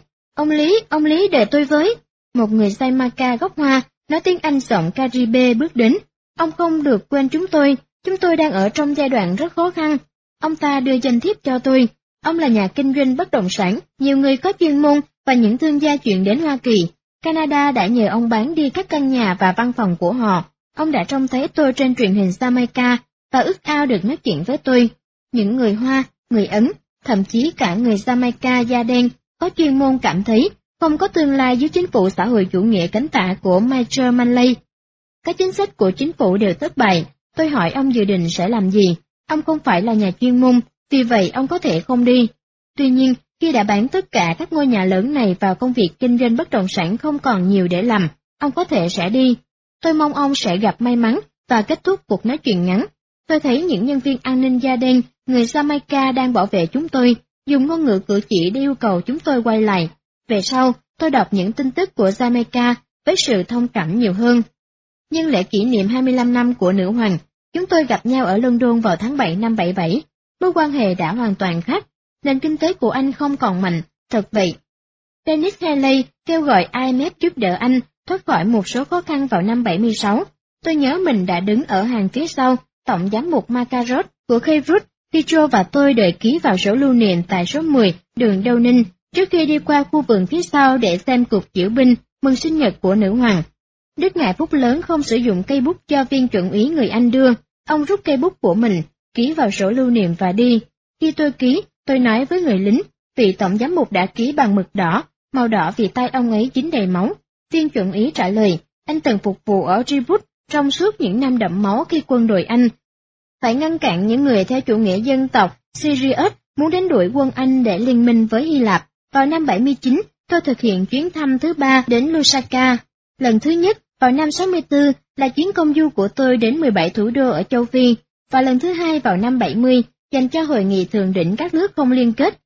Ông Lý đợi tôi với. Một người Jamaica gốc Hoa, nói tiếng Anh giọng Caribe bước đến. Ông không được quên chúng tôi đang ở trong giai đoạn rất khó khăn. Ông ta đưa danh thiếp cho tôi. Ông là nhà kinh doanh bất động sản, nhiều người có chuyên môn và những thương gia chuyển đến Hoa Kỳ. Canada đã nhờ ông bán đi các căn nhà và văn phòng của họ. Ông đã trông thấy tôi trên truyền hình Jamaica và ước ao được nói chuyện với tôi. Những người Hoa, người Ấn, thậm chí cả người Jamaica da đen có chuyên môn cảm thấy không có tương lai dưới chính phủ xã hội chủ nghĩa cánh tả của Michael Manley. Các chính sách của chính phủ đều thất bại. Tôi hỏi ông dự định sẽ làm gì? Ông không phải là nhà chuyên môn, vì vậy ông có thể không đi. Tuy nhiên, khi đã bán tất cả các ngôi nhà lớn này vào công việc kinh doanh bất động sản không còn nhiều để làm, ông có thể sẽ đi. Tôi mong ông sẽ gặp may mắn và kết thúc cuộc nói chuyện ngắn. Tôi thấy những nhân viên an ninh da đen, người Jamaica đang bảo vệ chúng tôi, dùng ngôn ngữ cử chỉ để yêu cầu chúng tôi quay lại. Về sau, tôi đọc những tin tức của Jamaica với sự thông cảm nhiều hơn. Nhân lễ kỷ niệm 25 năm của nữ hoàng, chúng tôi gặp nhau ở London vào tháng 7 năm 77. Mối quan hệ đã hoàn toàn khác. Nền kinh tế của Anh không còn mạnh, thật vậy. Dennis Haley kêu gọi IMF giúp đỡ Anh thoát khỏi một số khó khăn vào năm 76. Tôi nhớ mình đã đứng ở hàng phía sau Tổng giám mục Macarot của Kheirut khi Joe và tôi đợi ký vào sổ lưu niệm tại số 10 đường Downing trước khi đi qua khu vườn phía sau để xem cuộc diễu binh mừng sinh nhật của nữ hoàng. Đức ngài phúc lớn không sử dụng cây bút do viên chuẩn úy người Anh đưa. Ông rút cây bút của mình, ký vào sổ lưu niệm và đi. Khi tôi ký, tôi nói với người lính, vị tổng giám mục đã ký bằng mực đỏ, màu đỏ vì tay ông ấy dính đầy máu. Viên chuẩn úy trả lời, anh từng phục vụ ở Djibouti trong suốt những năm đẫm máu khi quân đội Anh phải ngăn cản những người theo chủ nghĩa dân tộc Syriot muốn đánh đuổi quân Anh để liên minh với Hy Lạp. Vào năm 79, tôi thực hiện chuyến thăm thứ 3 đến Lusaka. Lần thứ nhất, vào năm 64, là chuyến công du của tôi đến 17 thủ đô ở châu Phi, và lần thứ hai vào năm 70, dành cho hội nghị thượng đỉnh các nước không liên kết.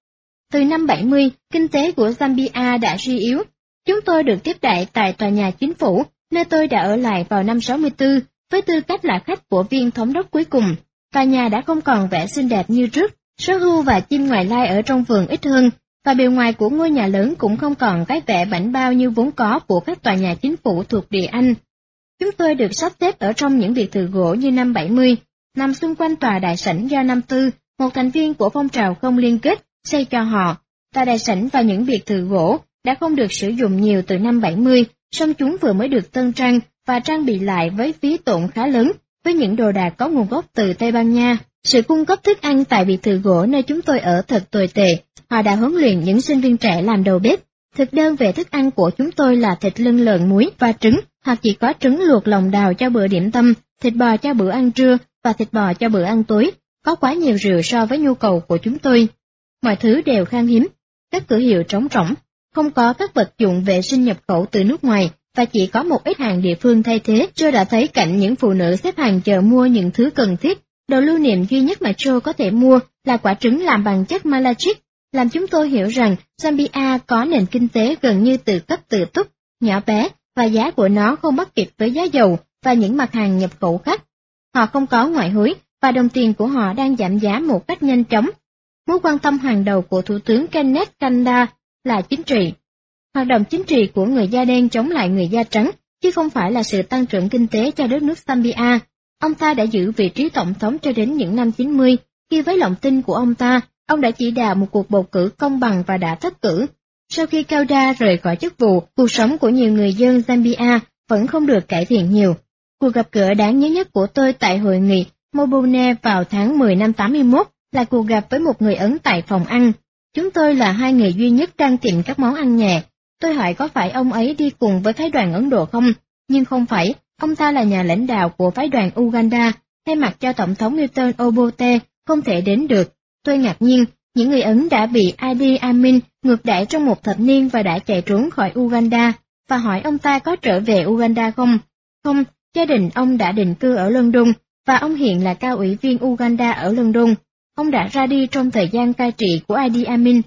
Từ năm 70, kinh tế của Zambia đã suy yếu. Chúng tôi được tiếp đãi tại tòa nhà chính phủ, nơi tôi đã ở lại vào năm 64, với tư cách là khách của viên thống đốc cuối cùng. Tòa nhà đã không còn vẻ xinh đẹp như trước, số hươu và chim ngoại lai ở trong vườn ít hơn, và bề ngoài của ngôi nhà lớn cũng không còn cái vẻ bảnh bao như vốn có của các tòa nhà chính phủ thuộc địa Anh. Chúng tôi được sắp xếp ở trong những biệt thự gỗ như năm 70, nằm xung quanh tòa đại sảnh do năm Tư, một thành viên của phong trào không liên kết, xây cho họ. Tòa đại sảnh và những biệt thự gỗ đã không được sử dụng nhiều từ năm 70, song chúng vừa mới được tân trang và trang bị lại với phí tổn khá lớn, với những đồ đạc có nguồn gốc từ Tây Ban Nha. Sự cung cấp thức ăn tại biệt thự gỗ nơi chúng tôi ở thật tồi tệ. Họ đã huấn luyện những sinh viên trẻ làm đầu bếp. Thực đơn về thức ăn của chúng tôi là thịt lưng lợn muối và trứng, hoặc chỉ có trứng luộc lòng đào cho bữa điểm tâm, thịt bò cho bữa ăn trưa và thịt bò cho bữa ăn tối. Có quá nhiều rượu so với nhu cầu của chúng tôi. Mọi thứ đều khan hiếm, các cửa hiệu trống rỗng, không có các vật dụng vệ sinh nhập khẩu từ nước ngoài, và chỉ có một ít hàng địa phương thay thế. Joe đã thấy cảnh những phụ nữ xếp hàng chờ mua những thứ cần thiết. Đồ lưu niệm duy nhất mà Joe có thể mua là quả trứng làm bằng chất malachite, làm chúng tôi hiểu rằng Zambia có nền kinh tế gần như tự cấp tự túc, nhỏ bé, và giá của nó không bắt kịp với giá dầu và những mặt hàng nhập khẩu khác. Họ không có ngoại hối, và đồng tiền của họ đang giảm giá một cách nhanh chóng. Mối quan tâm hàng đầu của Thủ tướng Kenneth Kaunda là chính trị. Hoạt động chính trị của người da đen chống lại người da trắng, chứ không phải là sự tăng trưởng kinh tế cho đất nước Zambia. Ông ta đã giữ vị trí tổng thống cho đến những năm 90, khi với lòng tin của ông đã chỉ đạo một cuộc bầu cử công bằng và đã thất cử. Sau khi Kaunda rời khỏi chức vụ, cuộc sống của nhiều người dân Zambia vẫn không được cải thiện nhiều. Cuộc gặp gỡ đáng nhớ nhất của tôi tại hội nghị Mobone vào tháng 10 năm 81 là cuộc gặp với một người Ấn tại phòng ăn. Chúng tôi là hai người duy nhất đang tìm các món ăn nhẹ. Tôi hỏi có phải ông ấy đi cùng với phái đoàn Ấn Độ không, nhưng không phải, ông ta là nhà lãnh đạo của phái đoàn Uganda, thay mặt cho Tổng thống Milton Obote, không thể đến được. Tôi ngạc nhiên, những người Ấn đã bị Idi Amin ngược đãi trong một thập niên và đã chạy trốn khỏi Uganda, và hỏi ông ta có trở về Uganda không? Không, gia đình ông đã định cư ở London, và ông hiện là cao ủy viên Uganda ở London. Ông đã ra đi trong thời gian cai trị của Idi Amin.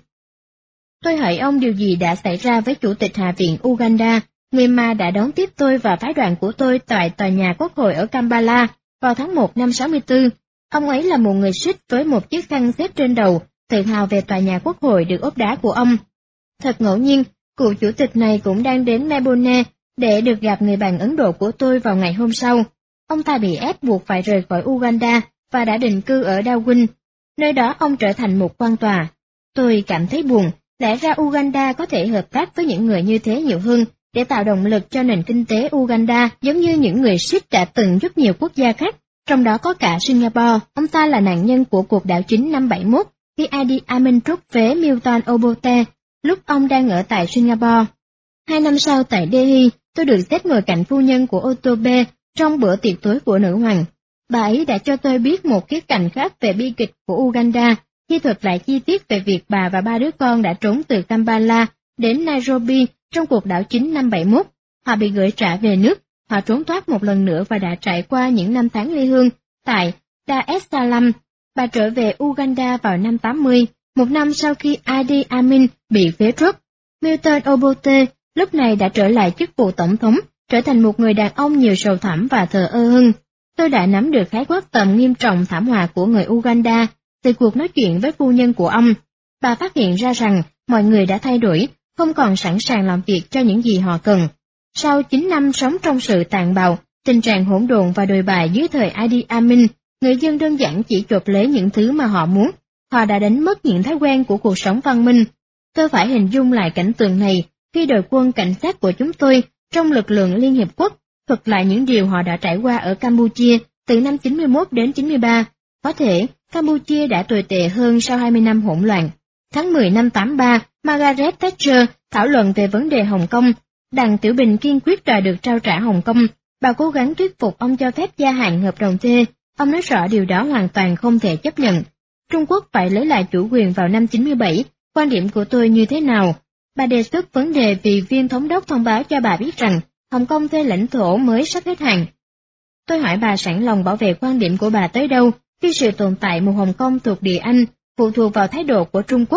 Tôi hỏi ông điều gì đã xảy ra với Chủ tịch Hạ viện Uganda, người mà đã đón tiếp tôi và phái đoàn của tôi tại tòa nhà quốc hội ở Kampala vào tháng 1 năm 64. Ông ấy là một người Sikh với một chiếc khăn xếp trên đầu, tự hào về tòa nhà quốc hội được ốp đá của ông. Thật ngẫu nhiên, cựu chủ tịch này cũng đang đến Melbourne để được gặp người bạn Ấn Độ của tôi vào ngày hôm sau. Ông ta bị ép buộc phải rời khỏi Uganda và đã định cư ở Darwin. Nơi đó ông trở thành một quan tòa. Tôi cảm thấy buồn, lẽ ra Uganda có thể hợp tác với những người như thế nhiều hơn để tạo động lực cho nền kinh tế Uganda, giống như những người Sikh đã từng giúp nhiều quốc gia khác, trong đó có cả Singapore. Ông ta là nạn nhân của cuộc đảo chính năm 71 khi Idi Amin trút phế Milton Obote lúc ông đang ở tại Singapore. 2 năm sau tại Delhi, tôi được xếp ngồi cạnh phu nhân của Otobe trong bữa tiệc tối của nữ hoàng. Bà ấy đã cho tôi biết một khía cạnh khác về bi kịch của Uganda, khi thuật lại chi tiết về việc bà và 3 đứa con đã trốn từ Kampala đến Nairobi trong cuộc đảo chính năm 71. Họ bị gửi trả về nước, họ trốn thoát một lần nữa và đã trải qua những năm tháng ly hương tại Dar es Salaam. Bà trở về Uganda vào năm 80, một năm sau khi Idi Amin bị phế truất. Milton Obote lúc này đã trở lại chức vụ tổng thống, trở thành một người đàn ông nhiều sầu thẳm và thờ ơ hơn. Tôi đã nắm được khái quát tầm nghiêm trọng thảm họa của người Uganda từ cuộc nói chuyện với phu nhân của ông. Bà phát hiện ra rằng mọi người đã thay đổi, không còn sẵn sàng làm việc cho những gì họ cần. Sau 9 năm sống trong sự tàn bạo, tình trạng hỗn độn và đồi bại dưới thời Idi Amin, người dân đơn giản chỉ chộp lấy những thứ mà họ muốn. Họ đã đánh mất những thói quen của cuộc sống văn minh. Tôi phải hình dung lại cảnh tượng này khi đội quân cảnh sát của chúng tôi trong lực lượng Liên Hiệp Quốc thuật lại những điều họ đã trải qua ở Campuchia từ năm 91 đến 93. Có thể, Campuchia đã tồi tệ hơn sau 20 năm hỗn loạn. Tháng 10 năm 83, Margaret Thatcher thảo luận về vấn đề Hồng Kông. Đặng Tiểu Bình kiên quyết đòi được trao trả Hồng Kông. Bà cố gắng thuyết phục ông cho phép gia hạn hợp đồng thuê. Ông nói rõ điều đó hoàn toàn không thể chấp nhận. Trung Quốc phải lấy lại chủ quyền vào năm 97. Quan điểm của tôi như thế nào? Bà đề xuất vấn đề vì viên thống đốc thông báo cho bà biết rằng Hồng Kông thuê lãnh thổ mới sắp hết hạn. Tôi hỏi bà sẵn lòng bảo vệ quan điểm của bà tới đâu khi sự tồn tại một Hồng Kông thuộc địa Anh phụ thuộc vào thái độ của Trung Quốc.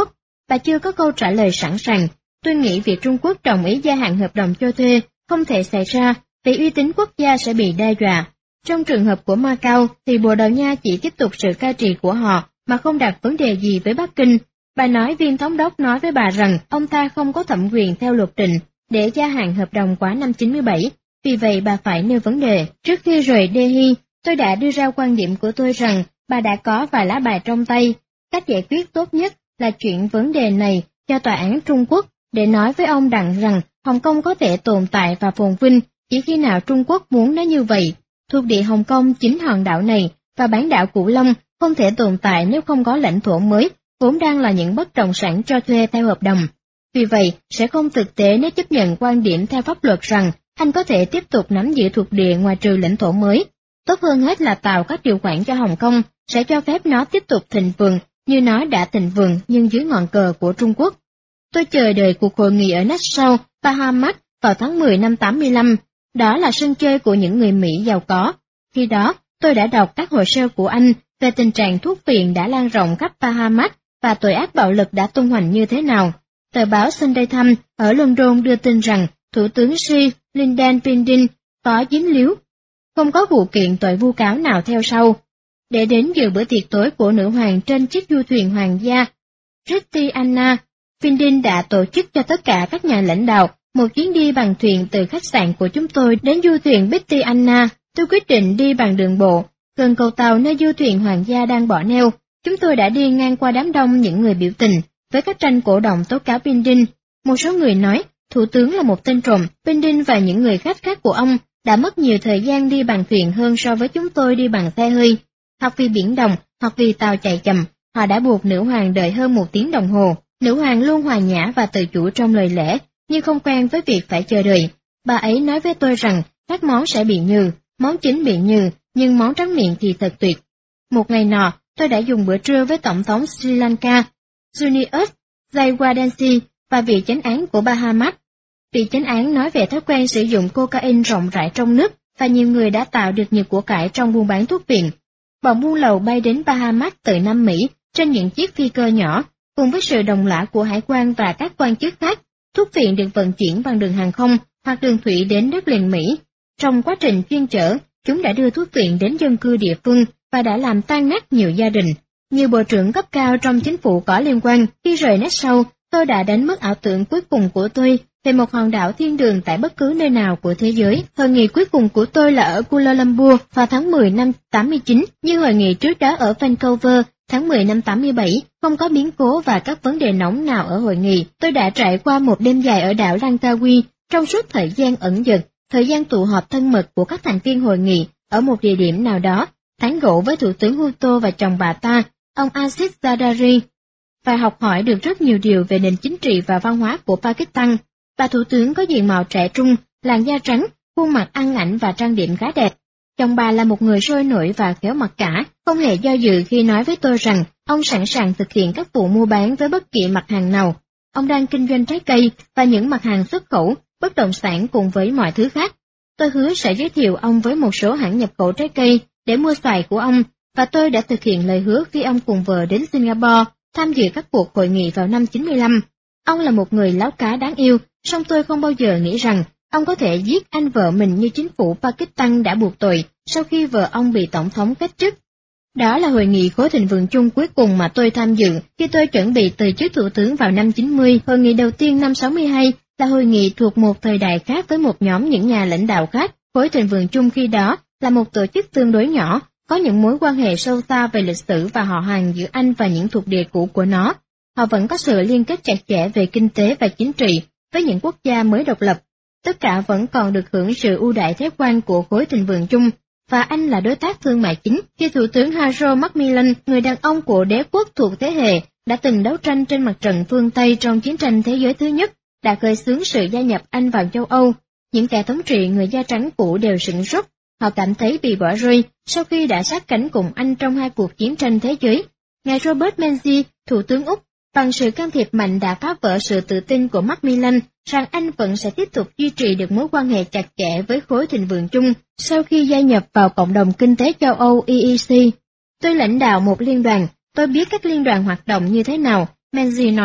Bà chưa có câu trả lời sẵn sàng. Tôi nghĩ việc Trung Quốc đồng ý gia hạn hợp đồng cho thuê không thể xảy ra, vì uy tín quốc gia sẽ bị đe dọa. Trong trường hợp của Macau thì Bồ Đào Nha chỉ tiếp tục sự cai trị của họ mà không đặt vấn đề gì với Bắc Kinh. Bà nói viên thống đốc nói với bà rằng ông ta không có thẩm quyền theo luật định để gia hạn hợp đồng quá năm 97, vì vậy bà phải nêu vấn đề. Trước khi rời Delhi, tôi đã đưa ra quan điểm của tôi rằng bà đã có vài lá bài trong tay. Cách giải quyết tốt nhất là chuyển vấn đề này cho tòa án Trung Quốc để nói với ông Đặng rằng Hồng Kông có thể tồn tại và phồn vinh chỉ khi nào Trung Quốc muốn nó như vậy. Thuộc địa Hồng Kông, chính hòn đảo này và bán đảo Cửu Long không thể tồn tại nếu không có lãnh thổ mới, vốn đang là những bất động sản cho thuê theo hợp đồng. Vì vậy, sẽ không thực tế nếu chấp nhận quan điểm theo pháp luật rằng anh có thể tiếp tục nắm giữ thuộc địa ngoài trừ lãnh thổ mới. Tốt hơn hết là tạo các điều khoản cho Hồng Kông sẽ cho phép nó tiếp tục thịnh vượng như nó đã thịnh vượng nhưng dưới ngọn cờ của Trung Quốc. Tôi chờ đợi cuộc hội nghị ở Nassau, Bahamas vào tháng 10 năm 85. Đó là sân chơi của những người Mỹ giàu có. Khi đó, tôi đã đọc các hồ sơ của anh về tình trạng thuốc phiện đã lan rộng khắp Bahamas và tội ác bạo lực đã tung hoành như thế nào. Tờ báo Sunday Times ở London đưa tin rằng Thủ tướng Sri Lyndon Bindin có dính líu, không có vụ kiện tội vu cáo nào theo sau. Để đến dự bữa tiệc tối của nữ hoàng trên chiếc du thuyền hoàng gia Christiana, Bindin đã tổ chức cho tất cả các nhà lãnh đạo một chuyến đi bằng thuyền từ khách sạn của chúng tôi đến du thuyền Christiana. Tôi quyết định đi bằng đường bộ, gần cầu tàu nơi du thuyền hoàng gia đang bỏ neo. Chúng tôi đã đi ngang qua đám đông những người biểu tình, với các tranh cổ động tố cáo Bindin. Một số người nói, Thủ tướng là một tên trộm. Bindin và những người khách khác của ông đã mất nhiều thời gian đi bằng thuyền hơn so với chúng tôi đi bằng xe hơi. Hoặc vì biển động, hoặc vì tàu chạy chậm, họ đã buộc nữ hoàng đợi hơn 1 tiếng đồng hồ. Nữ hoàng luôn hòa nhã và tự chủ trong lời lẽ, nhưng không quen với việc phải chờ đợi. Bà ấy nói với tôi rằng các món sẽ bị nhừ, món chính bị nhừ, nhưng món tráng miệng thì thật tuyệt. Một ngày nọ, tôi đã dùng bữa trưa với Tổng thống Sri Lanka, Junius Jayawardene và vị chánh án của Bahamas. Vị chánh án nói về thói quen sử dụng cocaine rộng rãi trong nước và nhiều người đã tạo được nhiều của cải trong buôn bán thuốc phiện. Bọn buôn lậu bay đến Bahamas từ Nam Mỹ trên những chiếc phi cơ nhỏ, cùng với sự đồng lõa của hải quan và các quan chức khác. Thuốc phiện được vận chuyển bằng đường hàng không hoặc đường thủy đến đất liền Mỹ. Trong quá trình chuyên chở, chúng đã đưa thuốc phiện đến dân cư địa phương và đã làm tan nát nhiều gia đình. Nhiều bộ trưởng cấp cao trong chính phủ có liên quan. Khi rời Nassau, tôi đã đánh mất ảo tưởng cuối cùng của tôi về một hòn đảo thiên đường tại bất cứ nơi nào của thế giới. Hội nghị cuối cùng của tôi là ở Kuala Lumpur vào tháng 10 năm 89, như hội nghị trước đó ở Vancouver tháng 10 năm 87, không có biến cố và các vấn đề nóng nào ở hội nghị. Tôi đã trải qua một đêm dài ở đảo Langkawi trong suốt thời gian ẩn dật, thời gian tụ họp thân mật của các thành viên hội nghị ở một địa điểm nào đó, tán gẫu với Thủ tướng Bhutto và chồng bà ta, ông Asif Zardari, và học hỏi được rất nhiều điều về nền chính trị và văn hóa của Pakistan. Bà Thủ tướng có diện mạo trẻ trung, làn da trắng, khuôn mặt ăn ảnh và trang điểm khá đẹp. Chồng bà là một người sôi nổi và khéo mặc cả, không hề do dự khi nói với tôi rằng ông sẵn sàng thực hiện các vụ mua bán với bất kỳ mặt hàng nào. Ông đang kinh doanh trái cây và những mặt hàng xuất khẩu, bất động sản cùng với mọi thứ khác. Tôi hứa sẽ giới thiệu ông với một số hãng nhập khẩu trái cây để mua xoài của ông, và tôi đã thực hiện lời hứa khi ông cùng vợ đến Singapore tham dự các cuộc hội nghị vào năm 95. Ông là một người láo cá đáng yêu, song tôi không bao giờ nghĩ rằng ông có thể giết anh vợ mình như chính phủ Pakistan đã buộc tội sau khi vợ ông bị tổng thống cách chức. Đó là hội nghị khối thịnh vượng chung cuối cùng mà tôi tham dự khi tôi chuẩn bị từ chức thủ tướng vào năm 90. Hội nghị đầu tiên năm 62 là hội nghị thuộc một thời đại khác với một nhóm những nhà lãnh đạo khác. Khối thịnh vượng chung khi đó là một tổ chức tương đối nhỏ, có những mối quan hệ sâu xa về lịch sử và họ hàng giữa Anh và những thuộc địa cũ của nó. Họ vẫn có sự liên kết chặt chẽ về kinh tế và chính trị với những quốc gia mới độc lập. Tất cả vẫn còn được hưởng sự ưu đãi thuế quan của khối thịnh vượng chung, và Anh là đối tác thương mại chính. Khi Thủ tướng Harold Macmillan, người đàn ông của đế quốc thuộc thế hệ, đã từng đấu tranh trên mặt trận phương Tây trong chiến tranh thế giới thứ nhất, đã khởi xướng sự gia nhập Anh vào châu Âu, những kẻ thống trị người da trắng cũ đều sửng sốt. Họ cảm thấy bị bỏ rơi sau khi đã sát cánh cùng Anh trong 2 cuộc chiến tranh thế giới. Ngài Robert Menzies, Thủ tướng Úc, bằng sự can thiệp mạnh đã phá vỡ sự tự tin của Macmillan rằng Anh vẫn sẽ tiếp tục duy trì được mối quan hệ chặt chẽ với khối thịnh vượng chung sau khi gia nhập vào Cộng đồng Kinh tế châu Âu EEC. Tôi lãnh đạo một liên đoàn, tôi biết các liên đoàn hoạt động như thế nào, Menzies nói,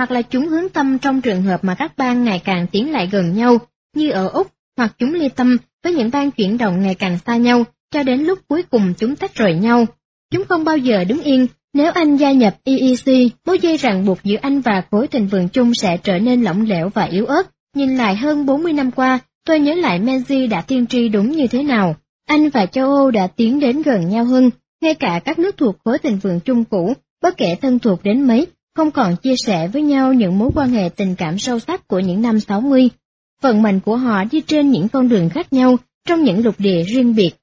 hoặc là chúng hướng tâm trong trường hợp mà các bang ngày càng tiến lại gần nhau, như ở Úc, hoặc chúng ly tâm với những bang chuyển động ngày càng xa nhau, cho đến lúc cuối cùng chúng tách rời nhau. Chúng không bao giờ đứng yên. Nếu anh gia nhập EEC, mối dây ràng buộc giữa anh và khối thịnh vượng chung sẽ trở nên lỏng lẻo và yếu ớt. Nhìn lại hơn 40 năm qua, tôi nhớ lại Menzies đã tiên tri đúng như thế nào. Anh và châu Âu đã tiến đến gần nhau hơn, ngay cả các nước thuộc khối thịnh vượng chung cũ, bất kể thân thuộc đến mấy, không còn chia sẻ với nhau những mối quan hệ tình cảm sâu sắc của những năm 60. Vận mệnh của họ đi trên những con đường khác nhau, trong những lục địa riêng biệt.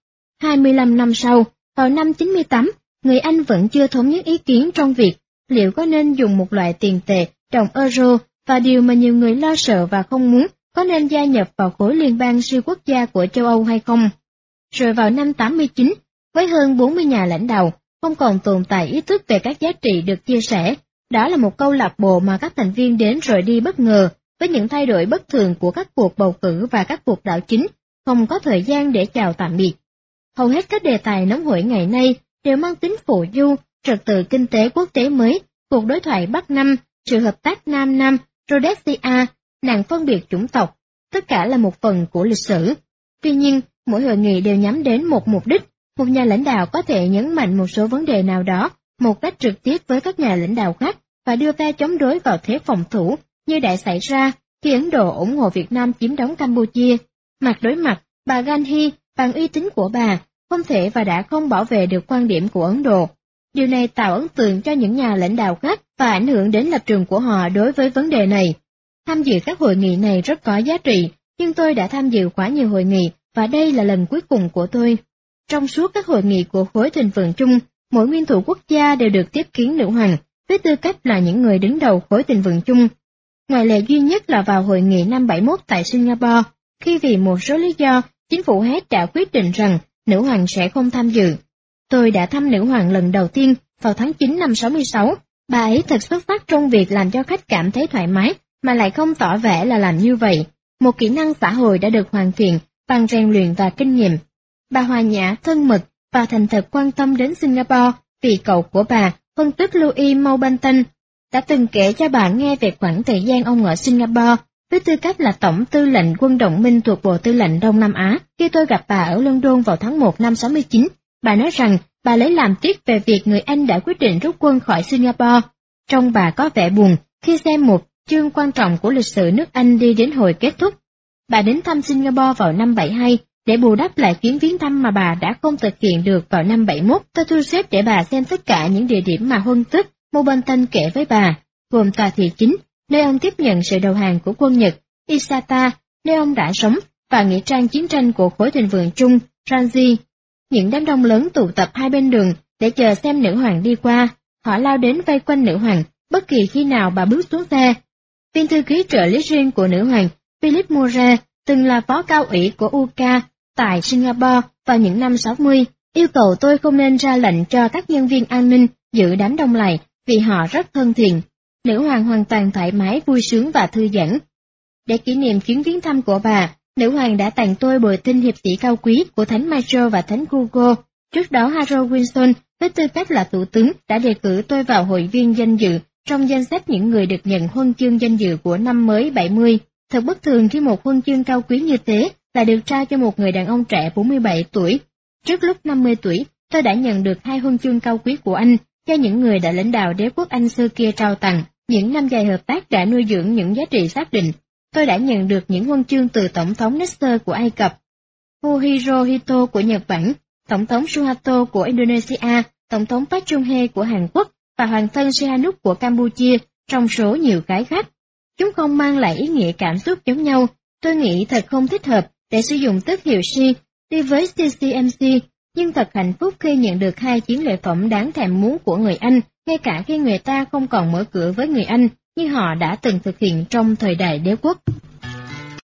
25 năm sau, vào năm 98, người Anh vẫn chưa thống nhất ý kiến trong việc liệu có nên dùng một loại tiền tệ, đồng euro, và điều mà nhiều người lo sợ và không muốn, có nên gia nhập vào khối liên bang siêu quốc gia của châu Âu hay không. Rồi vào năm 89, với hơn 40 nhà lãnh đạo, không còn tồn tại ý thức về các giá trị được chia sẻ. Đó là một câu lạc bộ mà các thành viên đến rồi đi bất ngờ, với những thay đổi bất thường của các cuộc bầu cử và các cuộc đảo chính, không có thời gian để chào tạm biệt. Hầu hết các đề tài nóng hổi ngày nay đều mang tính phù du, trật tự kinh tế quốc tế mới, cuộc đối thoại Bắc Nam, sự hợp tác Nam-Nam, Rhodesia, nạn phân biệt chủng tộc, tất cả là một phần của lịch sử. Tuy nhiên, mỗi hội nghị đều nhắm đến một mục đích, một nhà lãnh đạo có thể nhấn mạnh một số vấn đề nào đó, một cách trực tiếp với các nhà lãnh đạo khác, và đưa phe chống đối vào thế phòng thủ, như đã xảy ra khi Ấn Độ ủng hộ Việt Nam chiếm đóng Campuchia. Mặt đối mặt, bà Gandhi, bằng uy tín của bà, không thể và đã không bảo vệ được quan điểm của Ấn Độ. Điều này tạo ấn tượng cho những nhà lãnh đạo khác và ảnh hưởng đến lập trường của họ đối với vấn đề này. Tham dự các hội nghị này rất có giá trị, nhưng tôi đã tham dự quá nhiều hội nghị, và đây là lần cuối cùng của tôi. Trong suốt các hội nghị của khối thịnh vượng chung, mỗi nguyên thủ quốc gia đều được tiếp kiến nữ hoàng, với tư cách là những người đứng đầu khối thịnh vượng chung. Ngoại lệ duy nhất là vào hội nghị năm 71 tại Singapore, khi vì một số lý do, chính phủ Hét đã quyết định rằng nữ hoàng sẽ không tham dự. Tôi đã thăm nữ hoàng lần đầu tiên vào tháng 9 năm 66, bà ấy thật xuất sắc trong việc làm cho khách cảm thấy thoải mái, mà lại không tỏ vẻ là làm như vậy. Một kỹ năng xã hội đã được hoàn thiện bằng rèn luyện và kinh nghiệm. Bà hòa nhã, thân mật và thành thật quan tâm đến Singapore vì cậu của bà, phân tích Louis Mountbatten, đã từng kể cho bà nghe về khoảng thời gian ông ở Singapore với tư cách là Tổng tư lệnh quân đồng minh thuộc Bộ Tư lệnh Đông Nam Á. Khi tôi gặp bà ở London vào tháng 1 năm 69, bà nói rằng bà lấy làm tiếc về việc người Anh đã quyết định rút quân khỏi Singapore. Trông bà có vẻ buồn khi xem một chương quan trọng của lịch sử nước Anh đi đến hồi kết thúc. Bà đến thăm Singapore vào năm 72 để bù đắp lại chuyến viếng thăm mà bà đã không thực hiện được vào năm 71. Tôi thu xếp để bà xem tất cả những địa điểm mà Huân Tức Mountbatten kể với bà, gồm tòa thị chính, nơi ông tiếp nhận sự đầu hàng của quân Nhật, Isata, nơi ông đã sống, và nghĩa trang chiến tranh của khối thịnh vượng chung, Ranji. Những đám đông lớn tụ tập hai bên đường để chờ xem nữ hoàng đi qua, họ lao đến vây quanh nữ hoàng, bất kỳ khi nào bà bước xuống xe. Viên thư ký trợ lý riêng của nữ hoàng, Philip Moore, từng là phó cao ủy của UK tại Singapore vào những năm 60, yêu cầu tôi không nên ra lệnh cho các nhân viên an ninh giữ đám đông lại vì họ rất thân thiện. Nữ hoàng hoàn toàn thoải mái, vui sướng và thư giãn. Để kỷ niệm chuyến viếng thăm của bà, nữ hoàng đã tặng tôi bồi tinh hiệp sĩ cao quý của Thánh Michael và Thánh Hugo. Trước đó Harold Wilson, với tư cách là thủ tướng, đã đề cử tôi vào hội viên danh dự trong danh sách những người được nhận huân chương danh dự của năm mới 70. Thật bất thường khi một huân chương cao quý như thế lại được trao cho một người đàn ông trẻ 47 tuổi. Trước lúc 50 tuổi, tôi đã nhận được 2 huân chương cao quý của Anh cho những người đã lãnh đạo đế quốc Anh xưa kia trao tặng. Những năm dài hợp tác đã nuôi dưỡng những giá trị xác định. Tôi đã nhận được những huân chương từ Tổng thống Nasser của Ai Cập, Hirohito của Nhật Bản, Tổng thống Suharto của Indonesia, Tổng thống Park Chung-hee của Hàn Quốc và Hoàng thân Sihanouk của Campuchia, trong số nhiều cái khác. Chúng không mang lại ý nghĩa cảm xúc giống nhau. Tôi nghĩ thật không thích hợp để sử dụng tước hiệu Si đi với CCMC, nhưng thật hạnh phúc khi nhận được 2 chiến lợi phẩm đáng thèm muốn của người Anh, ngay cả khi người ta không còn mở cửa với người Anh, như họ đã từng thực hiện trong thời đại đế quốc.